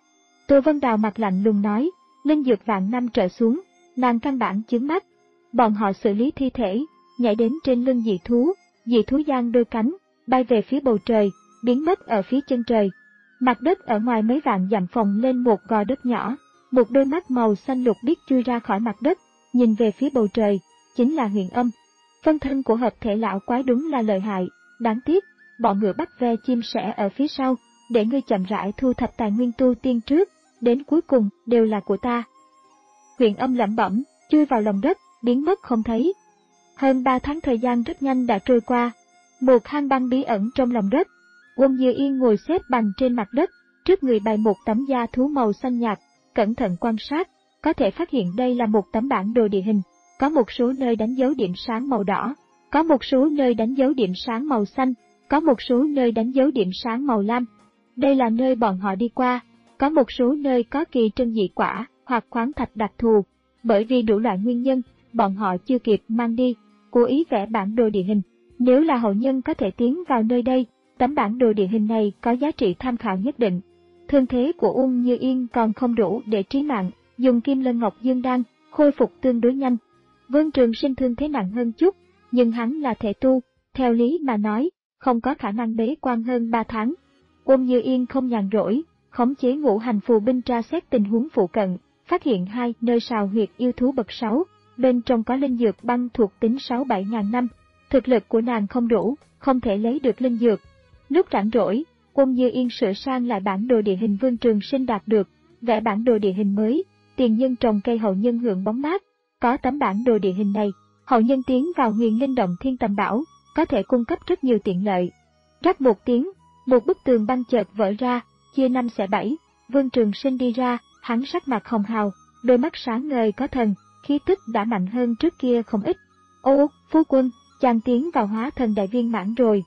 Tô Vân Đào mặt lạnh lùng nói, linh dược vạn năm trở xuống, nàng căn bản chướng mắt. Bọn họ xử lý thi thể, nhảy đến trên lưng dị thú, dị thú giang đôi cánh, bay về phía bầu trời, biến mất ở phía chân trời. Mặt đất ở ngoài mấy vạn dặm phồng lên một gò đất nhỏ, một đôi mắt màu xanh lục biếc chui ra khỏi mặt đất, nhìn về phía bầu trời, chính là Huyền Âm. Phân thân của hợp thể lão quái đúng là lợi hại, đáng tiếc, bọn ngựa bắt ve chim sẻ ở phía sau, để ngươi chậm rãi thu thập tài nguyên tu tiên trước, đến cuối cùng đều là của ta. Huyền Âm lẩm bẩm, chui vào lòng đất, biến mất không thấy. Hơn ba tháng thời gian rất nhanh đã trôi qua. Một hang băng bí ẩn trong lòng đất. Quân Dư Yên ngồi xếp bằng trên mặt đất, trước người bày một tấm da thú màu xanh nhạt, cẩn thận quan sát, có thể phát hiện đây là một tấm bản đồ địa hình, có một số nơi đánh dấu điểm sáng màu đỏ, có một số nơi đánh dấu điểm sáng màu xanh, có một số nơi đánh dấu điểm sáng màu lam. Đây là nơi bọn họ đi qua, có một số nơi có kỳ trân dị quả hoặc khoáng thạch đặc thù, bởi vì đủ loại nguyên nhân, bọn họ chưa kịp mang đi, cố ý vẽ bản đồ địa hình. Nếu là hậu nhân có thể tiến vào nơi đây, tấm bản đồ địa hình này có giá trị tham khảo nhất định. Thương thế của Uông Như Yên còn không đủ để trí mạng, dùng Kim Lân Ngọc Dương Đan, khôi phục tương đối nhanh. Vương Trường Sinh thương thế nặng hơn chút, nhưng hắn là thể tu, theo lý mà nói, không có khả năng bế quan hơn ba tháng. Uông Như Yên không nhàn rỗi, khống chế ngũ hành phù binh tra xét tình huống phụ cận, phát hiện hai nơi sào huyệt yêu thú bậc sáu, bên trong có linh dược băng thuộc tính sáu bảy ngàn năm. Thực lực của nàng không đủ, không thể lấy được linh dược. Lúc rảnh rỗi, Uông Như Yên sửa sang lại bản đồ địa hình Vương Trường Sinh đạt được, vẽ bản đồ địa hình mới, tiền nhân trồng cây hậu nhân hưởng bóng mát. Có tấm bản đồ địa hình này, hậu nhân tiến vào Huyền Linh Động Thiên Tầm Bảo, có thể cung cấp rất nhiều tiện lợi. Rắc một tiếng, một bức tường băng chợt vỡ ra, chia năm xẻ bảy, Vương Trường Sinh đi ra, hắn sắc mặt hồng hào, đôi mắt sáng ngời có thần, khí tức đã mạnh hơn trước kia không ít. Ô, phu quân, chàng tiến vào hóa thần đại viên mãn rồi.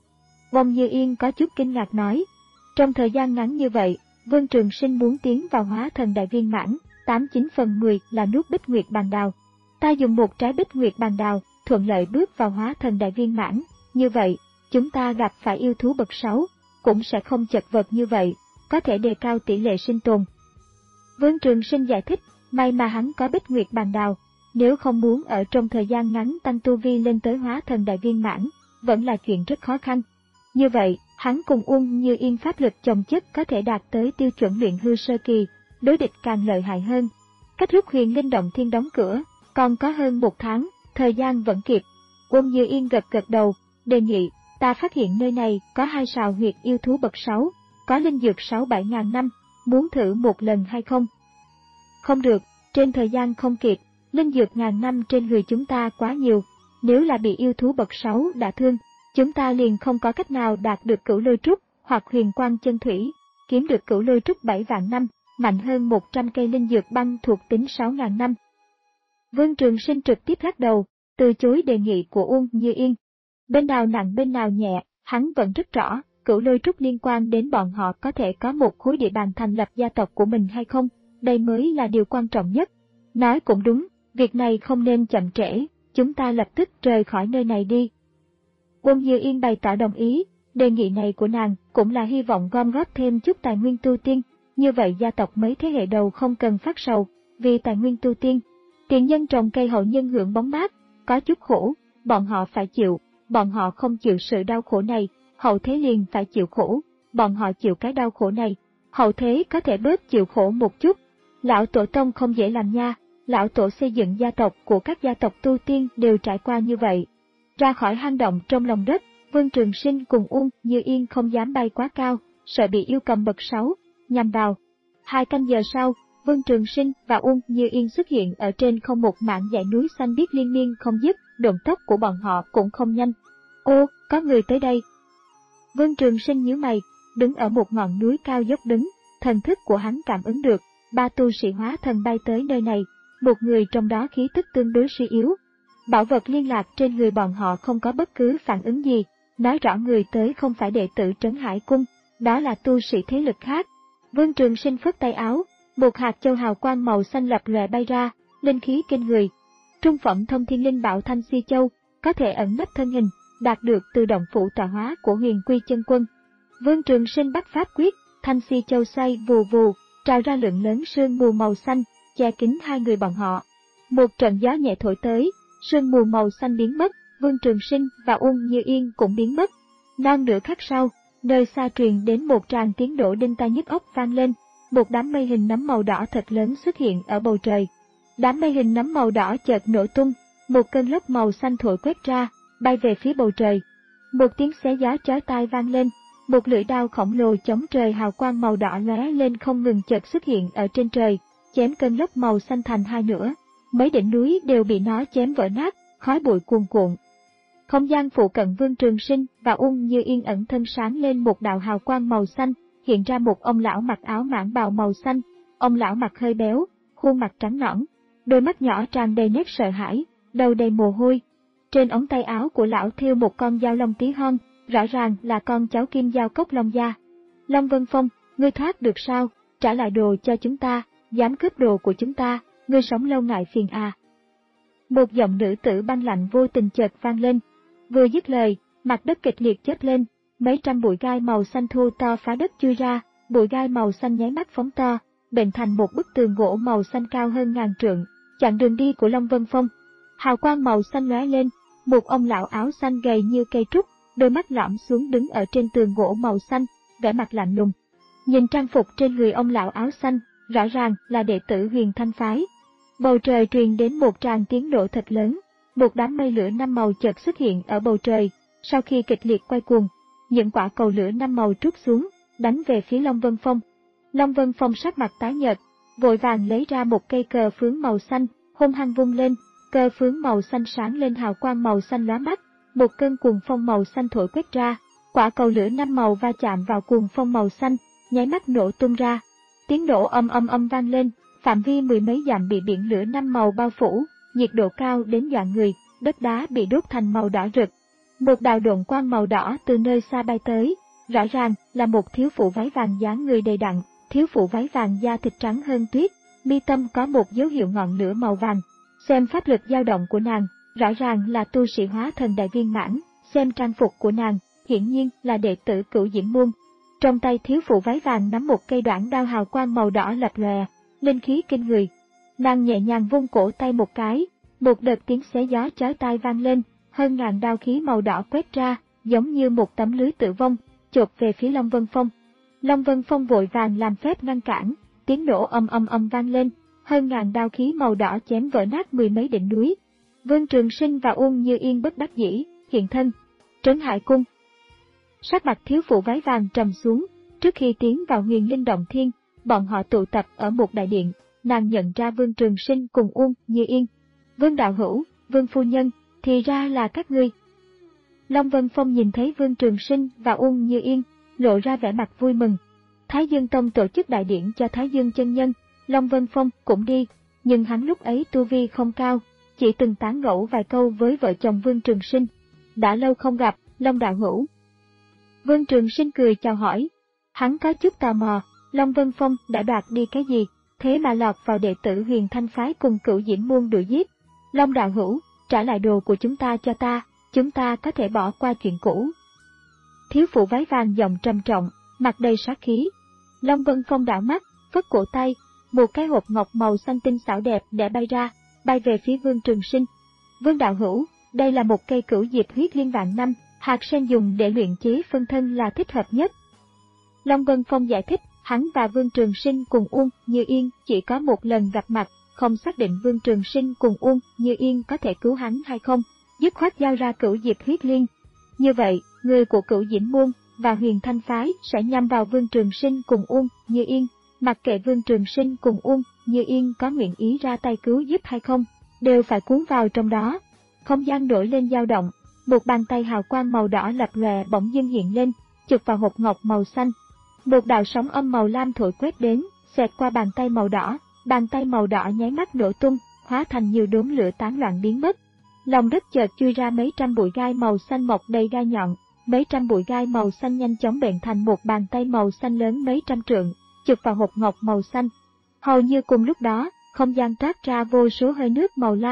Uông Như Yên có chút kinh ngạc nói, trong thời gian ngắn như vậy, Vương Trường Sinh muốn tiến vào hóa thần đại viên mãn, tám chín phần mười là nuốt Bích Nguyệt Bàn Đào. Ta dùng một trái Bích Nguyệt Bàn Đào, thuận lợi bước vào hóa thần đại viên mãn, như vậy, chúng ta gặp phải yêu thú bậc sáu, cũng sẽ không chật vật như vậy, có thể đề cao tỷ lệ sinh tồn. Vương Trường Sinh giải thích, may mà hắn có Bích Nguyệt Bàn Đào, nếu không muốn ở trong thời gian ngắn tăng tu vi lên tới hóa thần đại viên mãn, vẫn là chuyện rất khó khăn. Như vậy, hắn cùng Uông Như Yên pháp lực chồng chất có thể đạt tới tiêu chuẩn luyện hư sơ kỳ, đối địch càng lợi hại hơn. Cách lúc Huyền Linh Động Thiên đóng cửa, còn có hơn một tháng, thời gian vẫn kịp. Uông Như Yên gật gật đầu, đề nghị, ta phát hiện nơi này có hai sào huyệt yêu thú bậc sáu, có linh dược sáu bảy ngàn năm, muốn thử một lần hay không? Không được, trên thời gian không kịp, linh dược ngàn năm trên người chúng ta quá nhiều, nếu là bị yêu thú bậc sáu đả thương, chúng ta liền không có cách nào đạt được cửu lôi trúc hoặc huyền quang chân thủy, kiếm được cửu lôi trúc bảy vạn năm, mạnh hơn một trăm cây linh dược băng thuộc tính sáu ngàn năm. Vương Trường Sinh trực tiếp lắc đầu, từ chối đề nghị của Uông Như Yên. Bên nào nặng bên nào nhẹ, hắn vẫn rất rõ, cửu lôi trúc liên quan đến bọn họ có thể có một khối địa bàn thành lập gia tộc của mình hay không, đây mới là điều quan trọng nhất. Nói cũng đúng, việc này không nên chậm trễ, chúng ta lập tức rời khỏi nơi này đi. Uông Như Yên bày tỏ đồng ý, đề nghị này của nàng cũng là hy vọng gom góp thêm chút tài nguyên tu tiên, như vậy gia tộc mấy thế hệ đầu không cần phát sầu, vì tài nguyên tu tiên. Tiền nhân trồng cây hậu nhân hưởng bóng mát, có chút khổ, bọn họ phải chịu, bọn họ không chịu sự đau khổ này, hậu thế liền phải chịu khổ, bọn họ chịu cái đau khổ này, hậu thế có thể bớt chịu khổ một chút. Lão tổ tông không dễ làm nha, lão tổ xây dựng gia tộc của các gia tộc tu tiên đều trải qua như vậy. Ra khỏi hang động trong lòng đất, Vương Trường Sinh cùng Uông Như Yên không dám bay quá cao, sợ bị yêu cầm bậc sáu, nhằm vào. Hai canh giờ sau, Vương Trường Sinh và Uông Như Yên xuất hiện ở trên không một mảng dãy núi xanh biếc liên miên không dứt, động tốc của bọn họ cũng không nhanh. Ô, có người tới đây. Vương Trường Sinh nhíu mày, đứng ở một ngọn núi cao dốc đứng, thần thức của hắn cảm ứng được, ba tu sĩ hóa thần bay tới nơi này, một người trong đó khí tức tương đối suy yếu. Bảo vật liên lạc trên người bọn họ không có bất cứ phản ứng gì, nói rõ người tới không phải đệ tử Trấn Hải Cung, đó là tu sĩ thế lực khác. Vương Trường Sinh phất tay áo, một hạt châu hào quang màu xanh lập lòe bay ra, linh khí kinh người. Trung phẩm thông thiên linh bảo Thanh Si Châu, có thể ẩn nấp thân hình, đạt được từ động phủ tọa hóa của Huyền Quy Chân Quân. Vương Trường Sinh bắt pháp quyết, Thanh Si Châu xoay vù vù, trào ra lượng lớn sương mù màu xanh, che kín hai người bọn họ. Một trận gió nhẹ thổi tới, sương mù màu xanh biến mất, Vương Trường Sinh và Uông Như Yên cũng biến mất. Non nửa khắc sau, nơi xa truyền đến một tràng tiếng nổ đinh tai nhức óc vang lên, một đám mây hình nấm màu đỏ thật lớn xuất hiện ở bầu trời. Đám mây hình nấm màu đỏ chợt nổ tung, một cơn lốc màu xanh thổi quét ra, bay về phía bầu trời. Một tiếng xé gió chói tai vang lên, một lưỡi đao khổng lồ chống trời hào quang màu đỏ lóe lên không ngừng chợt xuất hiện ở trên trời, chém cơn lốc màu xanh thành hai nửa. Mấy đỉnh núi đều bị nó chém vỡ nát, khói bụi cuồn cuộn. Không gian phụ cận Vương Trường Sinh và Uông Như Yên ẩn thân sáng lên một đạo hào quang màu xanh, hiện ra một ông lão mặc áo mãng bào màu xanh. Ông lão mặt hơi béo, khuôn mặt trắng nõn, đôi mắt nhỏ tràn đầy nét sợ hãi, đầu đầy mồ hôi. Trên ống tay áo của lão thêu một con dao long tí hon, rõ ràng là con cháu kim dao cốc Long gia. Long Vân Phong, ngươi thoát được sao? Trả lại đồ cho chúng ta, dám cướp đồ của chúng ta, ngươi sống lâu ngại phiền à. Một giọng nữ tử băng lạnh vô tình chợt vang lên. Vừa dứt lời, mặt đất kịch liệt chớp lên, mấy trăm bụi gai màu xanh thu to phá đất chui ra, bụi gai màu xanh nháy mắt phóng to, bệnh thành một bức tường gỗ màu xanh cao hơn ngàn trượng, chặn đường đi của Long Vân Phong. Hào quang màu xanh lóe lên, một ông lão áo xanh gầy như cây trúc, đôi mắt lõm xuống đứng ở trên tường gỗ màu xanh, vẻ mặt lạnh lùng. Nhìn trang phục trên người ông lão áo xanh, rõ ràng là đệ tử Huyền Thanh phái. Bầu trời truyền đến một tràng tiếng nổ thật lớn, một đám mây lửa năm màu chợt xuất hiện ở bầu trời, sau khi kịch liệt quay cuồng, những quả cầu lửa năm màu trút xuống, đánh về phía Long Vân Phong. Long Vân Phong sắc mặt tái nhợt, vội vàng lấy ra một cây cờ phướng màu xanh, hung hăng vung lên, cờ phướng màu xanh sáng lên hào quang màu xanh lóa mắt, một cơn cuồng phong màu xanh thổi quét ra, quả cầu lửa năm màu va chạm vào cuồng phong màu xanh, nháy mắt nổ tung ra. Tiếng nổ âm âm âm vang lên, phạm vi mười mấy dặm bị biển lửa năm màu bao phủ, nhiệt độ cao đến dọa người, đất đá bị đốt thành màu đỏ rực. Một đạo độn quang màu đỏ từ nơi xa bay tới, rõ ràng là một thiếu phụ váy vàng dáng người đầy đặn, thiếu phụ váy vàng da thịt trắng hơn tuyết, mi tâm có một dấu hiệu ngọn lửa màu vàng. Xem pháp lực dao động của nàng, rõ ràng là tu sĩ hóa thần đại viên mãn, xem trang phục của nàng, hiển nhiên là đệ tử Cửu Diễm môn. Trong tay thiếu phụ váy vàng nắm một cây đoạn đao hào quang màu đỏ lập lòe, linh khí kinh người. Nàng nhẹ nhàng vung cổ tay một cái, một đợt tiếng xé gió chói tai vang lên, hơn ngàn đao khí màu đỏ quét ra, giống như một tấm lưới tử vong, chộp về phía Long Vân Phong. Long Vân Phong vội vàng làm phép ngăn cản, tiếng nổ âm âm âm vang lên, hơn ngàn đao khí màu đỏ chém vỡ nát mười mấy đỉnh núi. Vương Trường Sinh và Uông Như Yên bất đắc dĩ, hiện thân, trấn Hải cung. Sắc mặt thiếu phụ váy vàng trầm xuống, trước khi tiến vào Huyền Linh Động Thiên, bọn họ tụ tập ở một đại điện, nàng nhận ra Vương Trường Sinh cùng Uông Như Yên. Vương đạo hữu, Vương phu nhân, thì ra là các ngươi. Long Vân Phong nhìn thấy Vương Trường Sinh và Uông Như Yên, lộ ra vẻ mặt vui mừng. Thái Dương Tông tổ chức đại điển cho Thái Dương chân nhân, Long Vân Phong cũng đi, nhưng hắn lúc ấy tu vi không cao, chỉ từng tán gẫu vài câu với vợ chồng Vương Trường Sinh. Đã lâu không gặp, Long đạo hữu. Vương Trường Sinh cười chào hỏi. Hắn có chút tò mò, Long Vân Phong đã đoạt đi cái gì, thế mà lọt vào đệ tử Huyền Thanh phái cùng Cửu Diễm môn đuổi giết. Long đạo hữu, trả lại đồ của chúng ta cho ta, chúng ta có thể bỏ qua chuyện cũ. Thiếu phụ váy vàng giọng trầm trọng, mặt đầy sát khí. Long Vân Phong đảo mắt, phất cổ tay, một cái hộp ngọc màu xanh tinh xảo đẹp để bay ra, bay về phía Vương Trường Sinh. Vương đạo hữu, đây là một cây cửu diệp huyết liên vạn năm, hạt sen dùng để luyện chế phân thân là thích hợp nhất. Long Vân Phong giải thích, hắn và Vương Trường Sinh cùng Uông Như Yên chỉ có một lần gặp mặt, không xác định Vương Trường Sinh cùng Uông Như Yên có thể cứu hắn hay không, dứt khoát giao ra cửu diệp huyết liên. Như vậy, người của Cửu Diễm môn và Huyền Thanh phái sẽ nhằm vào Vương Trường Sinh cùng Uông Như Yên, mặc kệ Vương Trường Sinh cùng Uông Như Yên có nguyện ý ra tay cứu giúp hay không, đều phải cuốn vào trong đó. Không gian nổi lên dao động, một bàn tay hào quang màu đỏ lập lòe bỗng dưng hiện lên, chụp vào hộp ngọc màu xanh. Một đạo sóng âm màu lam thổi quét đến, xẹt qua bàn tay màu đỏ, bàn tay màu đỏ nháy mắt nổ tung, hóa thành nhiều đốm lửa tán loạn biến mất. Lòng đất chợt chui ra mấy trăm bụi gai màu xanh mọc đầy gai nhọn, mấy trăm bụi gai màu xanh nhanh chóng bệnh thành một bàn tay màu xanh lớn mấy trăm trượng, chụp vào hộp ngọc màu xanh. Hầu như cùng lúc đó, không gian toát ra vô số hơi nước màu lam,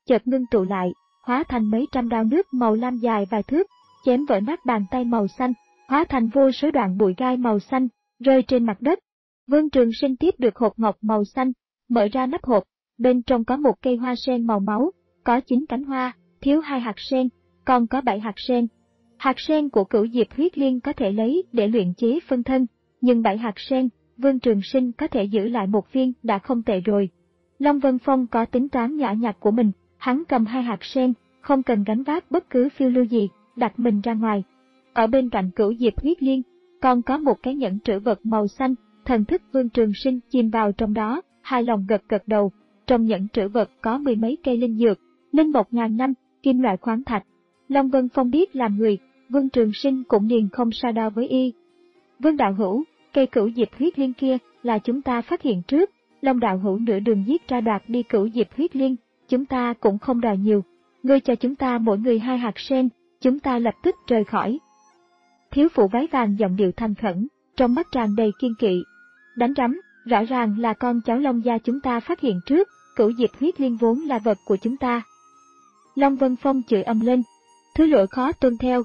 chợt ngưng tụ lại, hóa thành mấy trăm đao nước màu lam dài vài thước, chém vỡ nát bàn tay màu xanh, hóa thành vô số đoạn bụi gai màu xanh, rơi trên mặt đất. Vương Trường Sinh tiếp được hộp ngọc màu xanh, mở ra nắp hộp, bên trong có một cây hoa sen màu máu, có chín cánh hoa, thiếu hai hạt sen, còn có bảy hạt sen. Hạt sen của Cửu Diệp Huyết Liên có thể lấy để luyện chế phân thân, nhưng bảy hạt sen, Vương Trường Sinh có thể giữ lại một viên đã không tệ rồi. Long Vân Phong có tính toán nhỏ nhặt của mình, hắn cầm hai hạt sen, không cần gánh vác bất cứ phiêu lưu gì, đặt mình ra ngoài. Ở bên cạnh Cửu Diệp Huyết Liên, còn có một cái nhẫn trữ vật màu xanh, thần thức Vương Trường Sinh chìm vào trong đó, hài lòng gật gật đầu. Trong nhẫn trữ vật có mười mấy cây linh dược, linh mộc ngàn năm, kim loại khoáng thạch. Long Vân Phong biết làm người, Vương Trường Sinh cũng liền không so đo với y. Vương đạo hữu, cây Cửu Diệp Huyết Liên kia là chúng ta phát hiện trước, Long đạo hữu nửa đường giết ra đoạt đi Cửu Diệp Huyết Liên, chúng ta cũng không đòi nhiều, ngươi cho chúng ta mỗi người hai hạt sen, chúng ta lập tức rời khỏi. Thiếu phụ váy vàng giọng điệu thành khẩn, trong mắt tràn đầy kiên kỵ. Đánh rắm, rõ ràng là con cháu Long gia chúng ta phát hiện trước, Cửu Diệp Huyết Liên vốn là vật của chúng ta. Long Vân Phong chửi ầm lên, thứ lỗi khó tuân theo.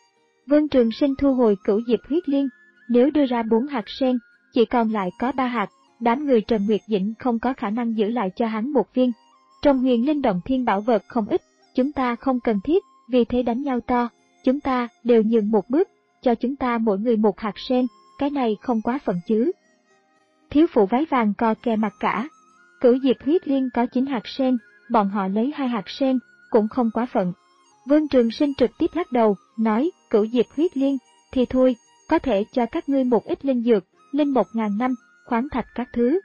Vương Trường Sinh thu hồi Cửu Diệp Huyết Liên, nếu đưa ra bốn hạt sen, chỉ còn lại có ba hạt, đám người Trần Nguyệt Dĩnh không có khả năng giữ lại cho hắn một viên. Trong Huyền Linh Động Thiên bảo vật không ít, chúng ta không cần thiết, vì thế đánh nhau to, chúng ta đều nhường một bước, cho chúng ta mỗi người một hạt sen, cái này không quá phận chứ. Thiếu phụ váy vàng co kè mặt cả. Cửu Diệp Huyết Liên có chín hạt sen, bọn họ lấy hai hạt sen, cũng không quá phận. Vương Trường Sinh trực tiếp lắc đầu, nói, Cửu Diệp Huyết Liên, thì thôi, có thể cho các ngươi một ít linh dược, linh mộc ngàn năm, khoáng thạch các thứ.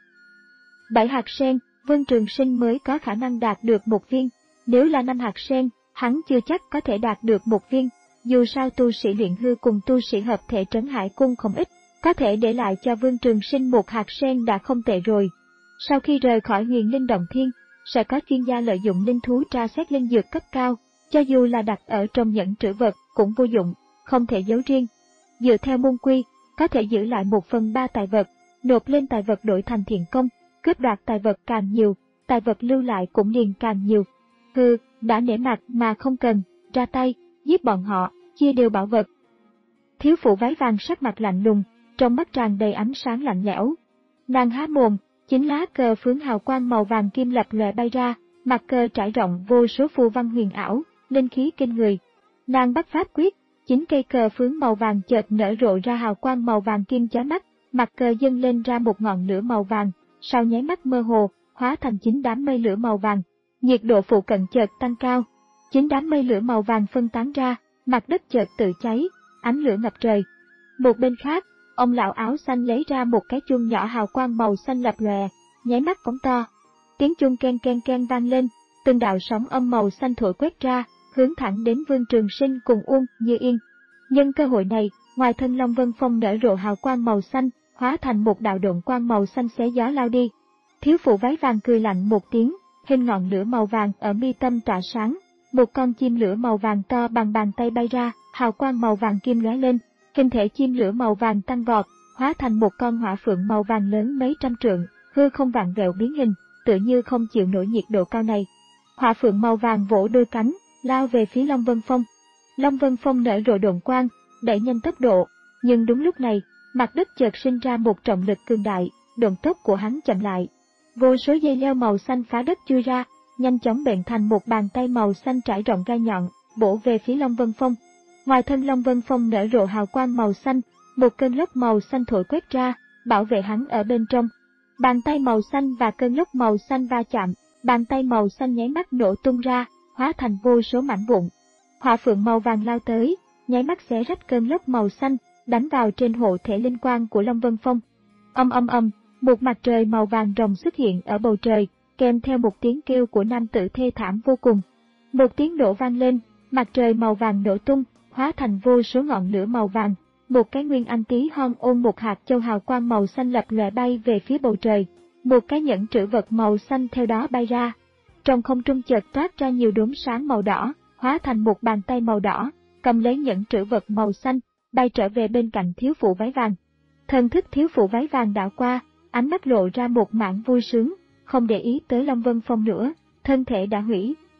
Bảy hạt sen, Vương Trường Sinh mới có khả năng đạt được một viên, nếu là năm hạt sen, hắn chưa chắc có thể đạt được một viên, dù sao tu sĩ luyện hư cùng tu sĩ hợp thể Trấn Hải Cung không ít, có thể để lại cho Vương Trường Sinh một hạt sen đã không tệ rồi. Sau khi rời khỏi Huyền Linh Động Thiên, sẽ có chuyên gia lợi dụng linh thú tra xét linh dược cấp cao, cho dù là đặt ở trong nhẫn trữ vật cũng vô dụng, không thể giấu riêng. Dựa theo môn quy, có thể giữ lại một phần ba tài vật, nộp lên tài vật đổi thành thiện công, cướp đoạt tài vật càng nhiều, tài vật lưu lại cũng liền càng nhiều. Hừ, đã nể mặt mà không cần, ra tay, giết bọn họ, chia đều bảo vật. Thiếu phụ váy vàng sắc mặt lạnh lùng, trong mắt tràn đầy ánh sáng lạnh lẽo. Nàng há mồm, chín lá cờ phướng hào quang màu vàng kim lập lòe bay ra, mặt cờ trải rộng vô số phù văn huyền ảo, linh khí kinh người. Nàng bắt pháp quyết, chín cây cờ phướng màu vàng chợt nở rộ ra hào quang màu vàng kim chói mắt, mặt cờ dâng lên ra một ngọn lửa màu vàng, sau nháy mắt mơ hồ, hóa thành chín đám mây lửa màu vàng. Nhiệt độ phụ cận chợt tăng cao, chín đám mây lửa màu vàng phân tán ra, mặt đất chợt tự cháy, ánh lửa ngập trời. Một bên khác, ông lão áo xanh lấy ra một cái chuông nhỏ hào quang màu xanh lập lòe, nháy mắt phóng to. Tiếng chuông ken ken ken vang lên, từng đạo sóng âm màu xanh thổi quét ra, hướng thẳng đến Vương Trường Sinh cùng Uông Như Yên. Nhân cơ hội này, ngoài thân Long Vân Phong nở rộ hào quang màu xanh, hóa thành một đạo độn quang màu xanh xé gió lao đi. Thiếu phụ váy vàng cười lạnh một tiếng, hình ngọn lửa màu vàng ở mi tâm tỏa sáng, một con chim lửa màu vàng to bằng bàn tay bay ra, hào quang màu vàng kim lóe lên, hình thể chim lửa màu vàng tăng vọt, hóa thành một con hỏa phượng màu vàng lớn mấy trăm trượng, hư không vặn vẹo biến hình, tựa như không chịu nổi nhiệt độ cao này. Hỏa phượng màu vàng vỗ đôi cánh, lao về phía Long Vân Phong. Long Vân Phong nở rộ độn quang, đẩy nhanh tốc độ, nhưng đúng lúc này, mặt đất chợt sinh ra một trọng lực cường đại, độn tốc của hắn chậm lại. Vô số dây leo màu xanh phá đất chui ra, nhanh chóng bện thành một bàn tay màu xanh trải rộng gai nhọn, bổ về phía Long Vân Phong. Ngoài thân Long Vân Phong nở rộ hào quang màu xanh, một cơn lốc màu xanh thổi quét ra, bảo vệ hắn ở bên trong. Bàn tay màu xanh và cơn lốc màu xanh va chạm, bàn tay màu xanh nháy mắt nổ tung ra, hóa thành vô số mảnh vụn. Hỏa phượng màu vàng lao tới, nháy mắt xé rách cơn lốc màu xanh, đánh vào trên hộ thể linh quang của Long Vân Phong. Âm âm âm, một mặt trời màu vàng rồng xuất hiện ở bầu trời, kèm theo một tiếng kêu của nam tử thê thảm vô cùng. Một tiếng nổ vang lên, mặt trời màu vàng nổ tung, hóa thành vô số ngọn lửa màu vàng. Một cái nguyên anh tí hon ôm một hạt châu hào quang màu xanh lập lòe bay về phía bầu trời. Một cái nhẫn trữ vật màu xanh theo đó bay ra. Trong không trung chợt toát ra nhiều đốm sáng màu đỏ, hóa thành một bàn tay màu đỏ, cầm lấy nhẫn trữ vật màu xanh, bay trở về bên cạnh thiếu phụ váy vàng. Thần thức thiếu phụ váy vàng đảo qua, ánh mắt lộ ra một mảng vui sướng, không để ý tới Long Vân Phong nữa, thân thể đã hủy,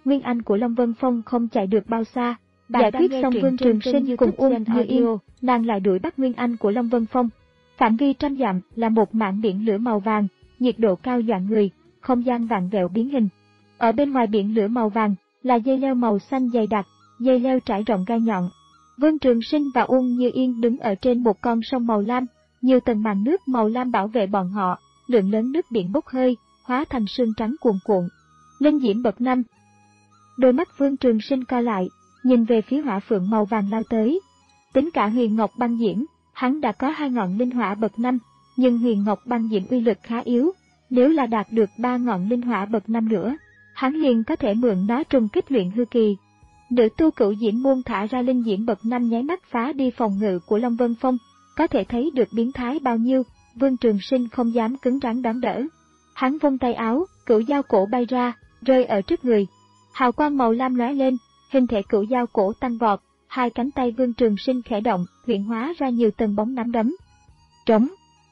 Nguyên Anh của Long Vân Phong không chạy được bao xa. Giải quyết xong Vương Trường Sinh cùng Ung Như Yên, nàng lại đuổi bắt Nguyên Anh của Long Vân Phong. Phạm vi trăm dặm là một mảng biển lửa màu vàng, nhiệt độ cao dọa người, không gian vặn vẹo biến hình. Ở bên ngoài biển lửa màu vàng là dây leo màu xanh dày đặc, dây leo trải rộng gai nhọn. Vương Trường Sinh và Ung Như Yên đứng ở trên một con sông màu lam, nhiều tầng màn nước màu lam bảo vệ bọn họ, lượng lớn nước biển bốc hơi, hóa thành sương trắng cuồn cuộn. Linh diễm bậc năm. Đôi mắt Vương Trường Sinh co lại, nhìn về phía hỏa phượng màu vàng lao tới. Tính cả huyền ngọc băng diễm, hắn đã có hai ngọn linh hỏa bậc năm, nhưng huyền ngọc băng diễm uy lực khá yếu, nếu là đạt được ba ngọn linh hỏa bậc năm nữa, hắn liền có thể mượn nó trùng kích luyện hư kỳ. Nữ tu cửu diễm môn thả ra linh diễm bậc năm nháy mắt phá đi phòng ngự của Long Vân Phong, có thể thấy được biến thái bao nhiêu. Vương Trường Sinh không dám cứng rắn đón đỡ. Hắn vung tay áo, cửu dao cổ bay ra, rơi ở trước người. Hào quang màu lam lóe lên, hình thể cửu dao cổ tăng vọt, hai cánh tay Vương Trường Sinh khẽ động, huyễn hóa ra nhiều tầng bóng nắm đấm. Trống.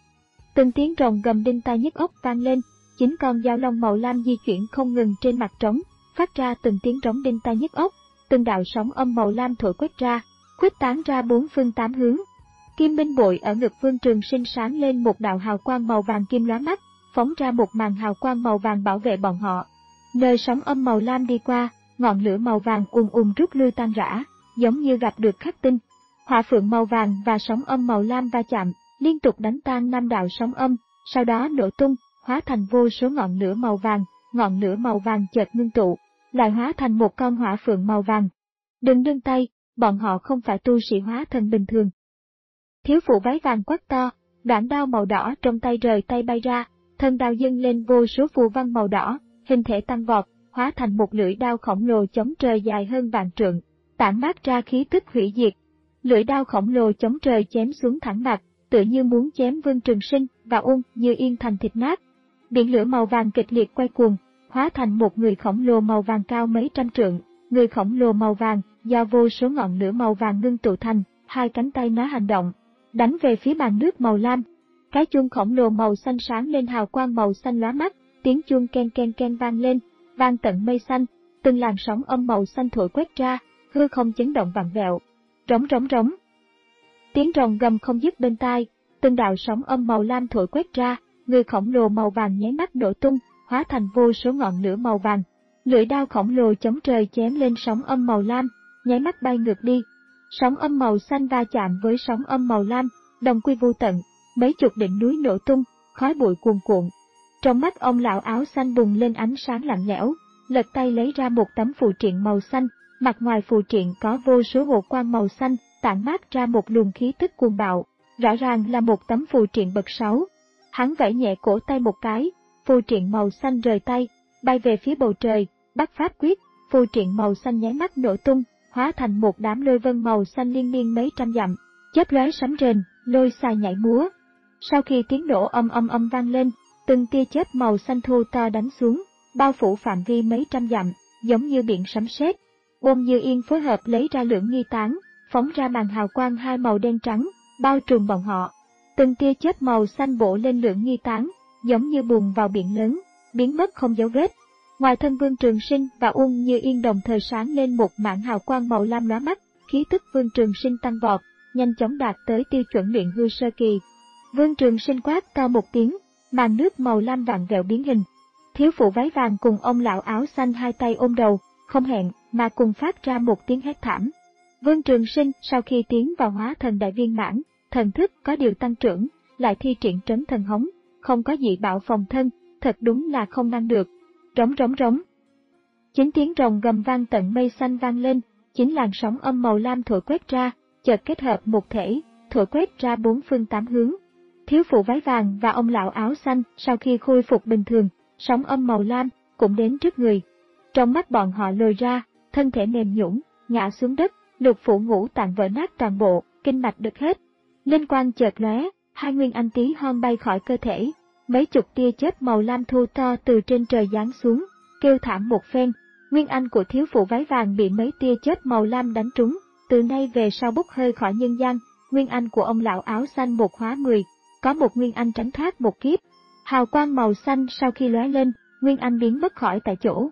Từng tiếng rồng gầm đinh tai nhức óc vang lên, chín con dao long màu lam di chuyển không ngừng trên mặt trống, phát ra từng tiếng trống đinh tai nhức óc, từng đạo sóng âm màu lam thổi quét ra, khuếch tán ra bốn phương tám hướng. Kim minh bội ở ngực Vương Trường Sinh sáng lên một đạo hào quang màu vàng kim lóa mắt, phóng ra một màn hào quang màu vàng bảo vệ bọn họ. Nơi sóng âm màu lam đi qua, ngọn lửa màu vàng ùn ùn rút lui tan rã, giống như gặp được khắc tinh. Hỏa phượng màu vàng và sóng âm màu lam va chạm, liên tục đánh tan năm đạo sóng âm, sau đó nổ tung, hóa thành vô số ngọn lửa màu vàng, ngọn lửa màu vàng chợt ngưng tụ, lại hóa thành một con hỏa phượng màu vàng. Đừng nương tay, bọn họ không phải tu sĩ hóa thần bình thường. Thiếu phụ váy vàng quát to, đoạn đao màu đỏ trong tay rời tay bay ra, thân đao dâng lên vô số phù văn màu đỏ, hình thể tăng vọt, hóa thành một lưỡi đao khổng lồ chống trời dài hơn vạn trượng, tản mát ra khí tức hủy diệt. Lưỡi đao khổng lồ chống trời chém xuống thẳng mặt, tựa như muốn chém Vương Trường Sinh và Ung Như Yên thành thịt nát. Biển lửa màu vàng kịch liệt quay cuồng, hóa thành một người khổng lồ màu vàng cao mấy trăm trượng. Người khổng lồ màu vàng do vô số ngọn lửa màu vàng ngưng tụ thành, hai cánh tay nó hành động, đánh về phía màn nước màu lam. Cái chuông khổng lồ màu xanh sáng lên hào quang màu xanh lóa mắt, tiếng chuông ken ken ken vang lên, vang tận mây xanh, từng làn sóng âm màu xanh thổi quét ra, hư không chấn động vặn vẹo. Rống rống rống. Tiếng rồng gầm không dứt bên tai, từng đạo sóng âm màu lam thổi quét ra, người khổng lồ màu vàng nháy mắt nổ tung, hóa thành vô số ngọn lửa màu vàng. Lưỡi đao khổng lồ chống trời chém lên sóng âm màu lam, nháy mắt bay ngược đi. Sóng âm màu xanh va chạm với sóng âm màu lam, đồng quy vô tận, mấy chục đỉnh núi nổ tung, khói bụi cuồn cuộn. Trong mắt ông lão áo xanh bùng lên ánh sáng lạnh lẽo, lật tay lấy ra một tấm phù triện màu xanh, mặt ngoài phù triện có vô số hồ quang màu xanh, tản mát ra một luồng khí tức cuồng bạo, rõ ràng là một tấm phù triện bậc sáu. Hắn vẫy nhẹ cổ tay một cái, phù triện màu xanh rời tay, bay về phía bầu trời, bắt pháp quyết, phù triện màu xanh nháy mắt nổ tung, hóa thành một đám lôi vân màu xanh liên miên mấy trăm dặm, chớp lóe sấm rền, lôi xài nhảy múa. Sau khi tiếng nổ âm âm âm vang lên, từng tia chớp màu xanh thô to đánh xuống, bao phủ phạm vi mấy trăm dặm, giống như biển sấm sét. Ôn Như Yên phối hợp lấy ra lưỡng nghi tán, phóng ra màn hào quang hai màu đen trắng, bao trùm bọn họ. Từng tia chớp màu xanh bổ lên lưỡng nghi tán, giống như bùn vào biển lớn, biến mất không dấu vết. Ngoài thân Vương Trường Sinh và Ung Như Yên đồng thời sáng lên một mảng hào quang màu lam lóa mắt, khí tức Vương Trường Sinh tăng vọt, nhanh chóng đạt tới tiêu chuẩn luyện hư sơ kỳ. Vương Trường Sinh quát to một tiếng, màn nước màu lam vặn vẹo biến hình. Thiếu phụ váy vàng cùng ông lão áo xanh hai tay ôm đầu, không hẹn mà cùng phát ra một tiếng hét thảm. Vương Trường Sinh sau khi tiến vào hóa thần đại viên mãn, thần thức có điều tăng trưởng, lại thi triển trấn thần hống, không có dị bạo phòng thân, thật đúng là không năng được. Rống rống rống. Chín tiếng rồng gầm vang tận mây xanh vang lên, chín làn sóng âm màu lam thổi quét ra, chợt kết hợp một thể, thổi quét ra bốn phương tám hướng. Thiếu phụ váy vàng và ông lão áo xanh sau khi khôi phục bình thường, sóng âm màu lam cũng đến trước người. Trong mắt bọn họ lồi ra, thân thể mềm nhũn, ngã xuống đất, lục phủ ngũ tạng vỡ nát toàn bộ, kinh mạch đứt hết. Linh quang chợt lóe, hai nguyên anh tí hon bay khỏi cơ thể. Mấy chục tia chớp màu lam thu to từ trên trời giáng xuống, kêu thảm một phen. Nguyên anh của thiếu phụ váy vàng bị mấy tia chớp màu lam đánh trúng, từ nay về sau bốc hơi khỏi nhân gian. Nguyên anh của ông lão áo xanh một hóa mười, có một nguyên anh tránh thoát một kiếp. Hào quang màu xanh sau khi lóe lên, nguyên anh biến mất khỏi tại chỗ.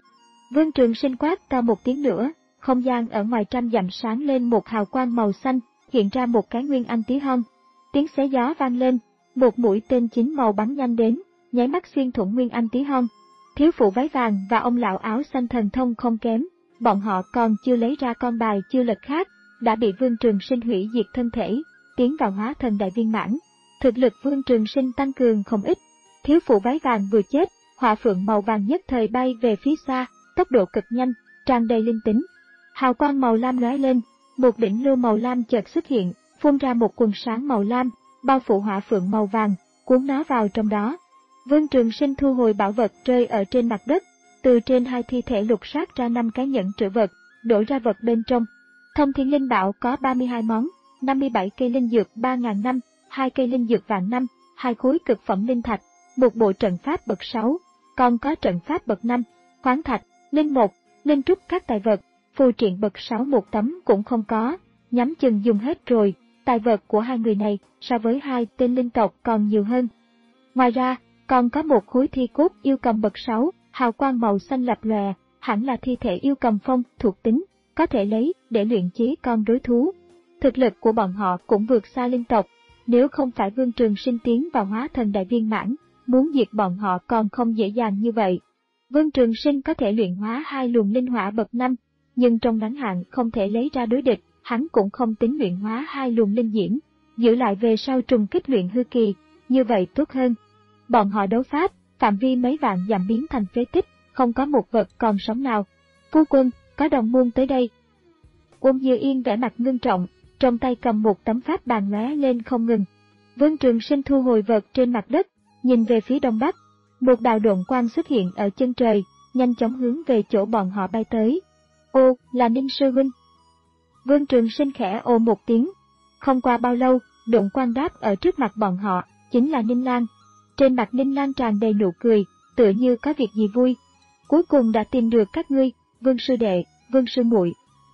Vương Trường Sinh quát to một tiếng nữa, không gian ở ngoài trăm dặm sáng lên một hào quang màu xanh, hiện ra một cái nguyên anh tí hon. Tiếng xé gió vang lên, một mũi tên chín màu bắn nhanh đến, nháy mắt xuyên thủng nguyên anh tí hon. Thiếu phụ váy vàng và ông lão áo xanh thần thông không kém, bọn họ còn chưa lấy ra con bài chưa lật khác, đã bị Vương Trường Sinh hủy diệt thân thể, tiến vào hóa thần đại viên mãn. Thực lực Vương Trường Sinh tăng cường không ít. Thiếu phụ váy vàng vừa chết, hỏa phượng màu vàng nhất thời bay về phía xa, tốc độ cực nhanh, tràn đầy linh tính. Hào quang màu lam lóe lên, một đỉnh lưu màu lam chợt xuất hiện, phun ra một quần sáng màu lam, bao phủ hỏa phượng màu vàng, cuốn nó vào trong đó. Vương Trường Sinh thu hồi bảo vật rơi ở trên mặt đất, từ trên hai thi thể lục soát ra năm cái nhẫn trữ vật, đổ ra vật bên trong. Thông thiên linh bảo có ba mươi hai món, năm mươi bảy cây linh dược ba nghìn năm, hai cây linh dược vạn năm, hai khối cực phẩm linh thạch, một bộ trận pháp bậc sáu, còn có trận pháp bậc năm, khoáng thạch, linh một, linh trúc các tài vật, phù triện bậc sáu một tấm cũng không có, nhắm chừng dùng hết rồi. Tài vật của hai người này so với hai tên linh tộc còn nhiều hơn. Ngoài ra, còn có một khối thi cốt yêu cầm bậc sáu, hào quang màu xanh lập lòe, hẳn là thi thể yêu cầm phong thuộc tính, có thể lấy để luyện chế con đối thú. Thực lực của bọn họ cũng vượt xa linh tộc, nếu không phải Vương Trường Sinh tiến vào hóa thần đại viên mãn, muốn diệt bọn họ còn không dễ dàng như vậy. Vương Trường Sinh có thể luyện hóa hai luồng linh hỏa bậc năm, nhưng trong ngắn hạn không thể lấy ra đối địch, hắn cũng không tính luyện hóa hai luồng linh diễm, giữ lại về sau trùng kích luyện hư kỳ, như vậy tốt hơn. Bọn họ đấu pháp, phạm vi mấy vạn dặm biến thành phế tích, không có một vật còn sống nào. Phu quân, có đồng môn tới đây. Uông Dư Yên vẻ mặt ngưng trọng, trong tay cầm một tấm pháp bàn lóe lên không ngừng. Vương Trường Sinh thu hồi vật trên mặt đất, nhìn về phía đông bắc, một đạo độn quang xuất hiện ở chân trời, nhanh chóng hướng về chỗ bọn họ bay tới. Ô, là Ninh sư huynh. Vương Trường Sinh khẽ ồ một tiếng. Không qua bao lâu, độn quang đáp ở trước mặt bọn họ, chính là Ninh Lan. Trên mặt Ninh Lan tràn đầy nụ cười, tựa như có việc gì vui. Cuối cùng đã tìm được các ngươi, Vương sư đệ, Vương sư muội.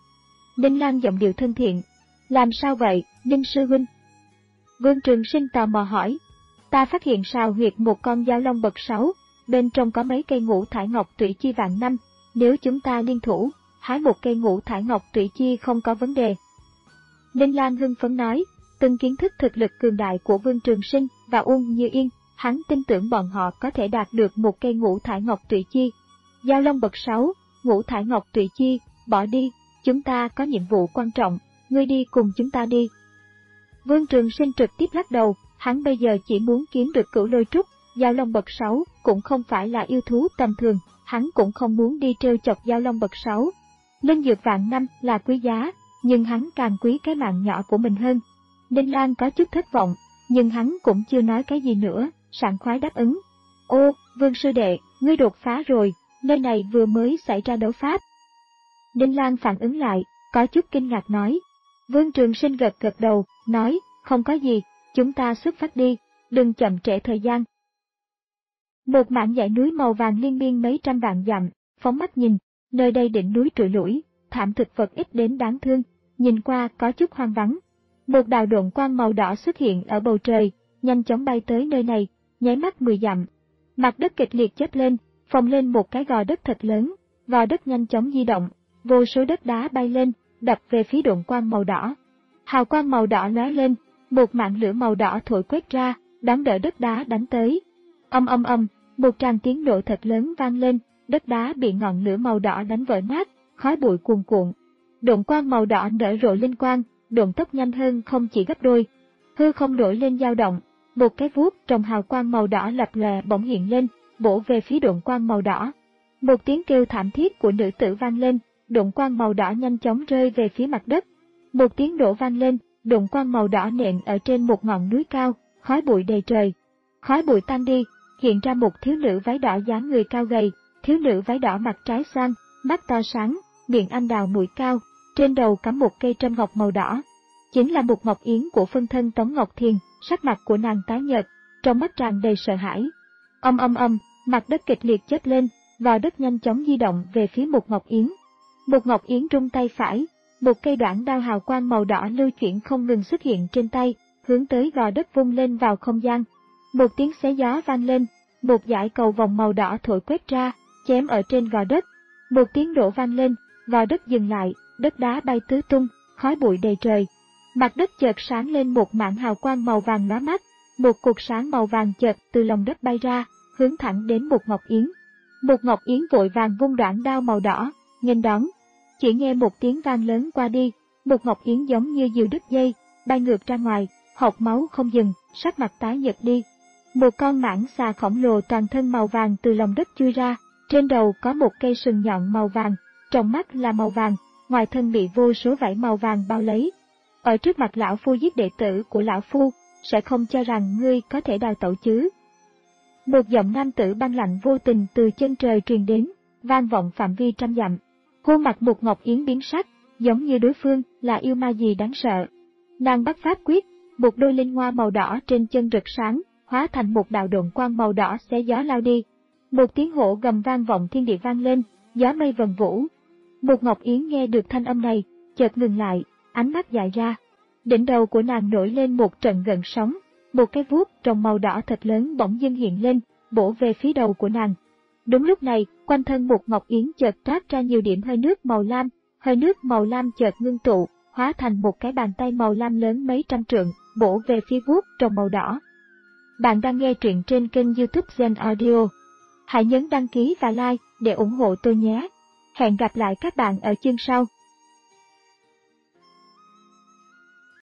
Ninh Lan giọng điệu thân thiện. Làm sao vậy, Ninh sư huynh? Vương Trường Sinh tò mò hỏi. Ta phát hiện sào huyệt một con dao long bậc sáu, bên trong có mấy cây ngũ thải ngọc tụy chi vạn năm, nếu chúng ta liên thủ, hái một cây ngũ thải ngọc tụy chi không có vấn đề. Ninh Lan hưng phấn nói, từng kiến thức thực lực cường đại của Vương Trường Sinh và Uông Như Yên, hắn tin tưởng bọn họ có thể đạt được một cây ngũ thải ngọc tụy chi. Dao long bậc sáu, ngũ thải ngọc tụy chi, bỏ đi, chúng ta có nhiệm vụ quan trọng, ngươi đi cùng chúng ta đi. Vương Trường Sinh trực tiếp lắc đầu, hắn bây giờ chỉ muốn kiếm được cửu lôi trúc, dao long bậc sáu cũng không phải là yêu thú tầm thường, hắn cũng không muốn đi trêu chọc dao long bậc sáu. Linh dược vạn năm là quý giá, nhưng hắn càng quý cái mạng nhỏ của mình hơn. Ninh Lan có chút thất vọng, nhưng hắn cũng chưa nói cái gì nữa, sảng khoái đáp ứng. Ô, Vương sư đệ, ngươi đột phá rồi, nơi này vừa mới xảy ra đấu pháp. Ninh Lan phản ứng lại, có chút kinh ngạc nói. Vương Trường Sinh gật gật đầu, nói, không có gì, chúng ta xuất phát đi, đừng chậm trễ thời gian. Một mảng dãy núi màu vàng liên miên mấy trăm vạn dặm, phóng mắt nhìn, nơi đây đỉnh núi trụi lủi, thảm thực vật ít đến đáng thương, nhìn qua có chút hoang vắng. Một đạo độn quang màu đỏ xuất hiện ở bầu trời, nhanh chóng bay tới nơi này, nháy mắt mười dặm. Mặt đất kịch liệt chớp lên, phồng lên một cái gò đất thật lớn, gò đất nhanh chóng di động, vô số đất đá bay lên, đập về phía độn quang màu đỏ. Hào quang màu đỏ lóe lên, một mảng lửa màu đỏ thổi quét ra, đón đỡ đất đá đánh tới. Âm âm âm, một tràng tiếng nổ thật lớn vang lên, đất đá bị ngọn lửa màu đỏ đánh vỡ nát, khói bụi cuồn cuộn. Độn quang màu đỏ nở rộ linh quang, độn tốc nhanh hơn không chỉ gấp đôi. Hư không nổi lên dao động, một cái vuốt trong hào quang màu đỏ lập lòe bỗng hiện lên, bổ về phía độn quang màu đỏ. Một tiếng kêu thảm thiết của nữ tử vang lên, độn quang màu đỏ nhanh chóng rơi về phía mặt đất. Một tiếng nổ vang lên, độn quang màu đỏ nện ở trên một ngọn núi cao, khói bụi đầy trời. Khói bụi tan đi, hiện ra một thiếu nữ váy đỏ dáng người cao gầy, thiếu nữ váy đỏ mặt trái xoan, mắt to sáng, miệng anh đào mũi cao, trên đầu cắm một cây trâm ngọc màu đỏ. Chính là một ngọc yến của phân thân Tống Ngọc Thiền, sắc mặt của nàng tái nhợt, trong mắt tràn đầy sợ hãi. Âm âm âm, mặt đất kịch liệt chớp lên, vào đất nhanh chóng di động về phía một ngọc yến. Một ngọc yến rung tay phải, một cây đoạn đao hào quang màu đỏ lưu chuyển không ngừng xuất hiện trên tay, hướng tới gò đất vung lên vào không gian. Một tiếng xé gió vang lên, một dải cầu vòng màu đỏ thổi quét ra, chém ở trên gò đất. Một tiếng nổ vang lên, gò đất dừng lại, đất đá bay tứ tung, khói bụi đầy trời. Mặt đất chợt sáng lên một mảng hào quang màu vàng lóa mắt, một cột sáng màu vàng chợt từ lòng đất bay ra, hướng thẳng đến Mục Ngọc Yến. Mục Ngọc Yến vội vàng vung đoạn đao màu đỏ, nghênh đón. Chỉ nghe một tiếng vang lớn qua đi, Mục Ngọc Yến giống như diều đứt dây, bay ngược ra ngoài, hộc máu không dừng, sắc mặt tái nhợt đi. Một con mãng xà khổng lồ toàn thân màu vàng từ lòng đất chui ra, trên đầu có một cây sừng nhọn màu vàng, trong mắt là màu vàng, ngoài thân bị vô số vảy màu vàng bao lấy. Ở trước mặt lão phu giết đệ tử của lão phu, sẽ không cho rằng ngươi có thể đào tẩu chứ. Một giọng nam tử băng lạnh vô tình từ chân trời truyền đến, vang vọng phạm vi trăm dặm. Khuôn mặt Mục Ngọc Yến biến sắc, giống như đối phương là yêu ma gì đáng sợ. Nàng bắt pháp quyết, một đôi linh hoa màu đỏ trên chân rực sáng, hóa thành một đạo độn quang màu đỏ xé gió lao đi. Một tiếng hổ gầm vang vọng thiên địa vang lên, gió mây vần vũ. Mục Ngọc Yến nghe được thanh âm này, chợt ngừng lại, ánh mắt dại ra. Đỉnh đầu của nàng nổi lên một trận gợn sóng, một cái vuốt trồng màu đỏ thật lớn bỗng dưng hiện lên, bổ về phía đầu của nàng. Đúng lúc này, quanh thân Mục Ngọc Yến chợt toát ra nhiều điểm hơi nước màu lam, hơi nước màu lam chợt ngưng tụ, hóa thành một cái bàn tay màu lam lớn mấy trăm trượng, bổ về phía vuốt trồng màu đỏ. Bạn đang nghe truyện trên kênh YouTube Gen Audio. Hãy nhấn đăng ký và like để ủng hộ tôi nhé. Hẹn gặp lại các bạn ở chương sau.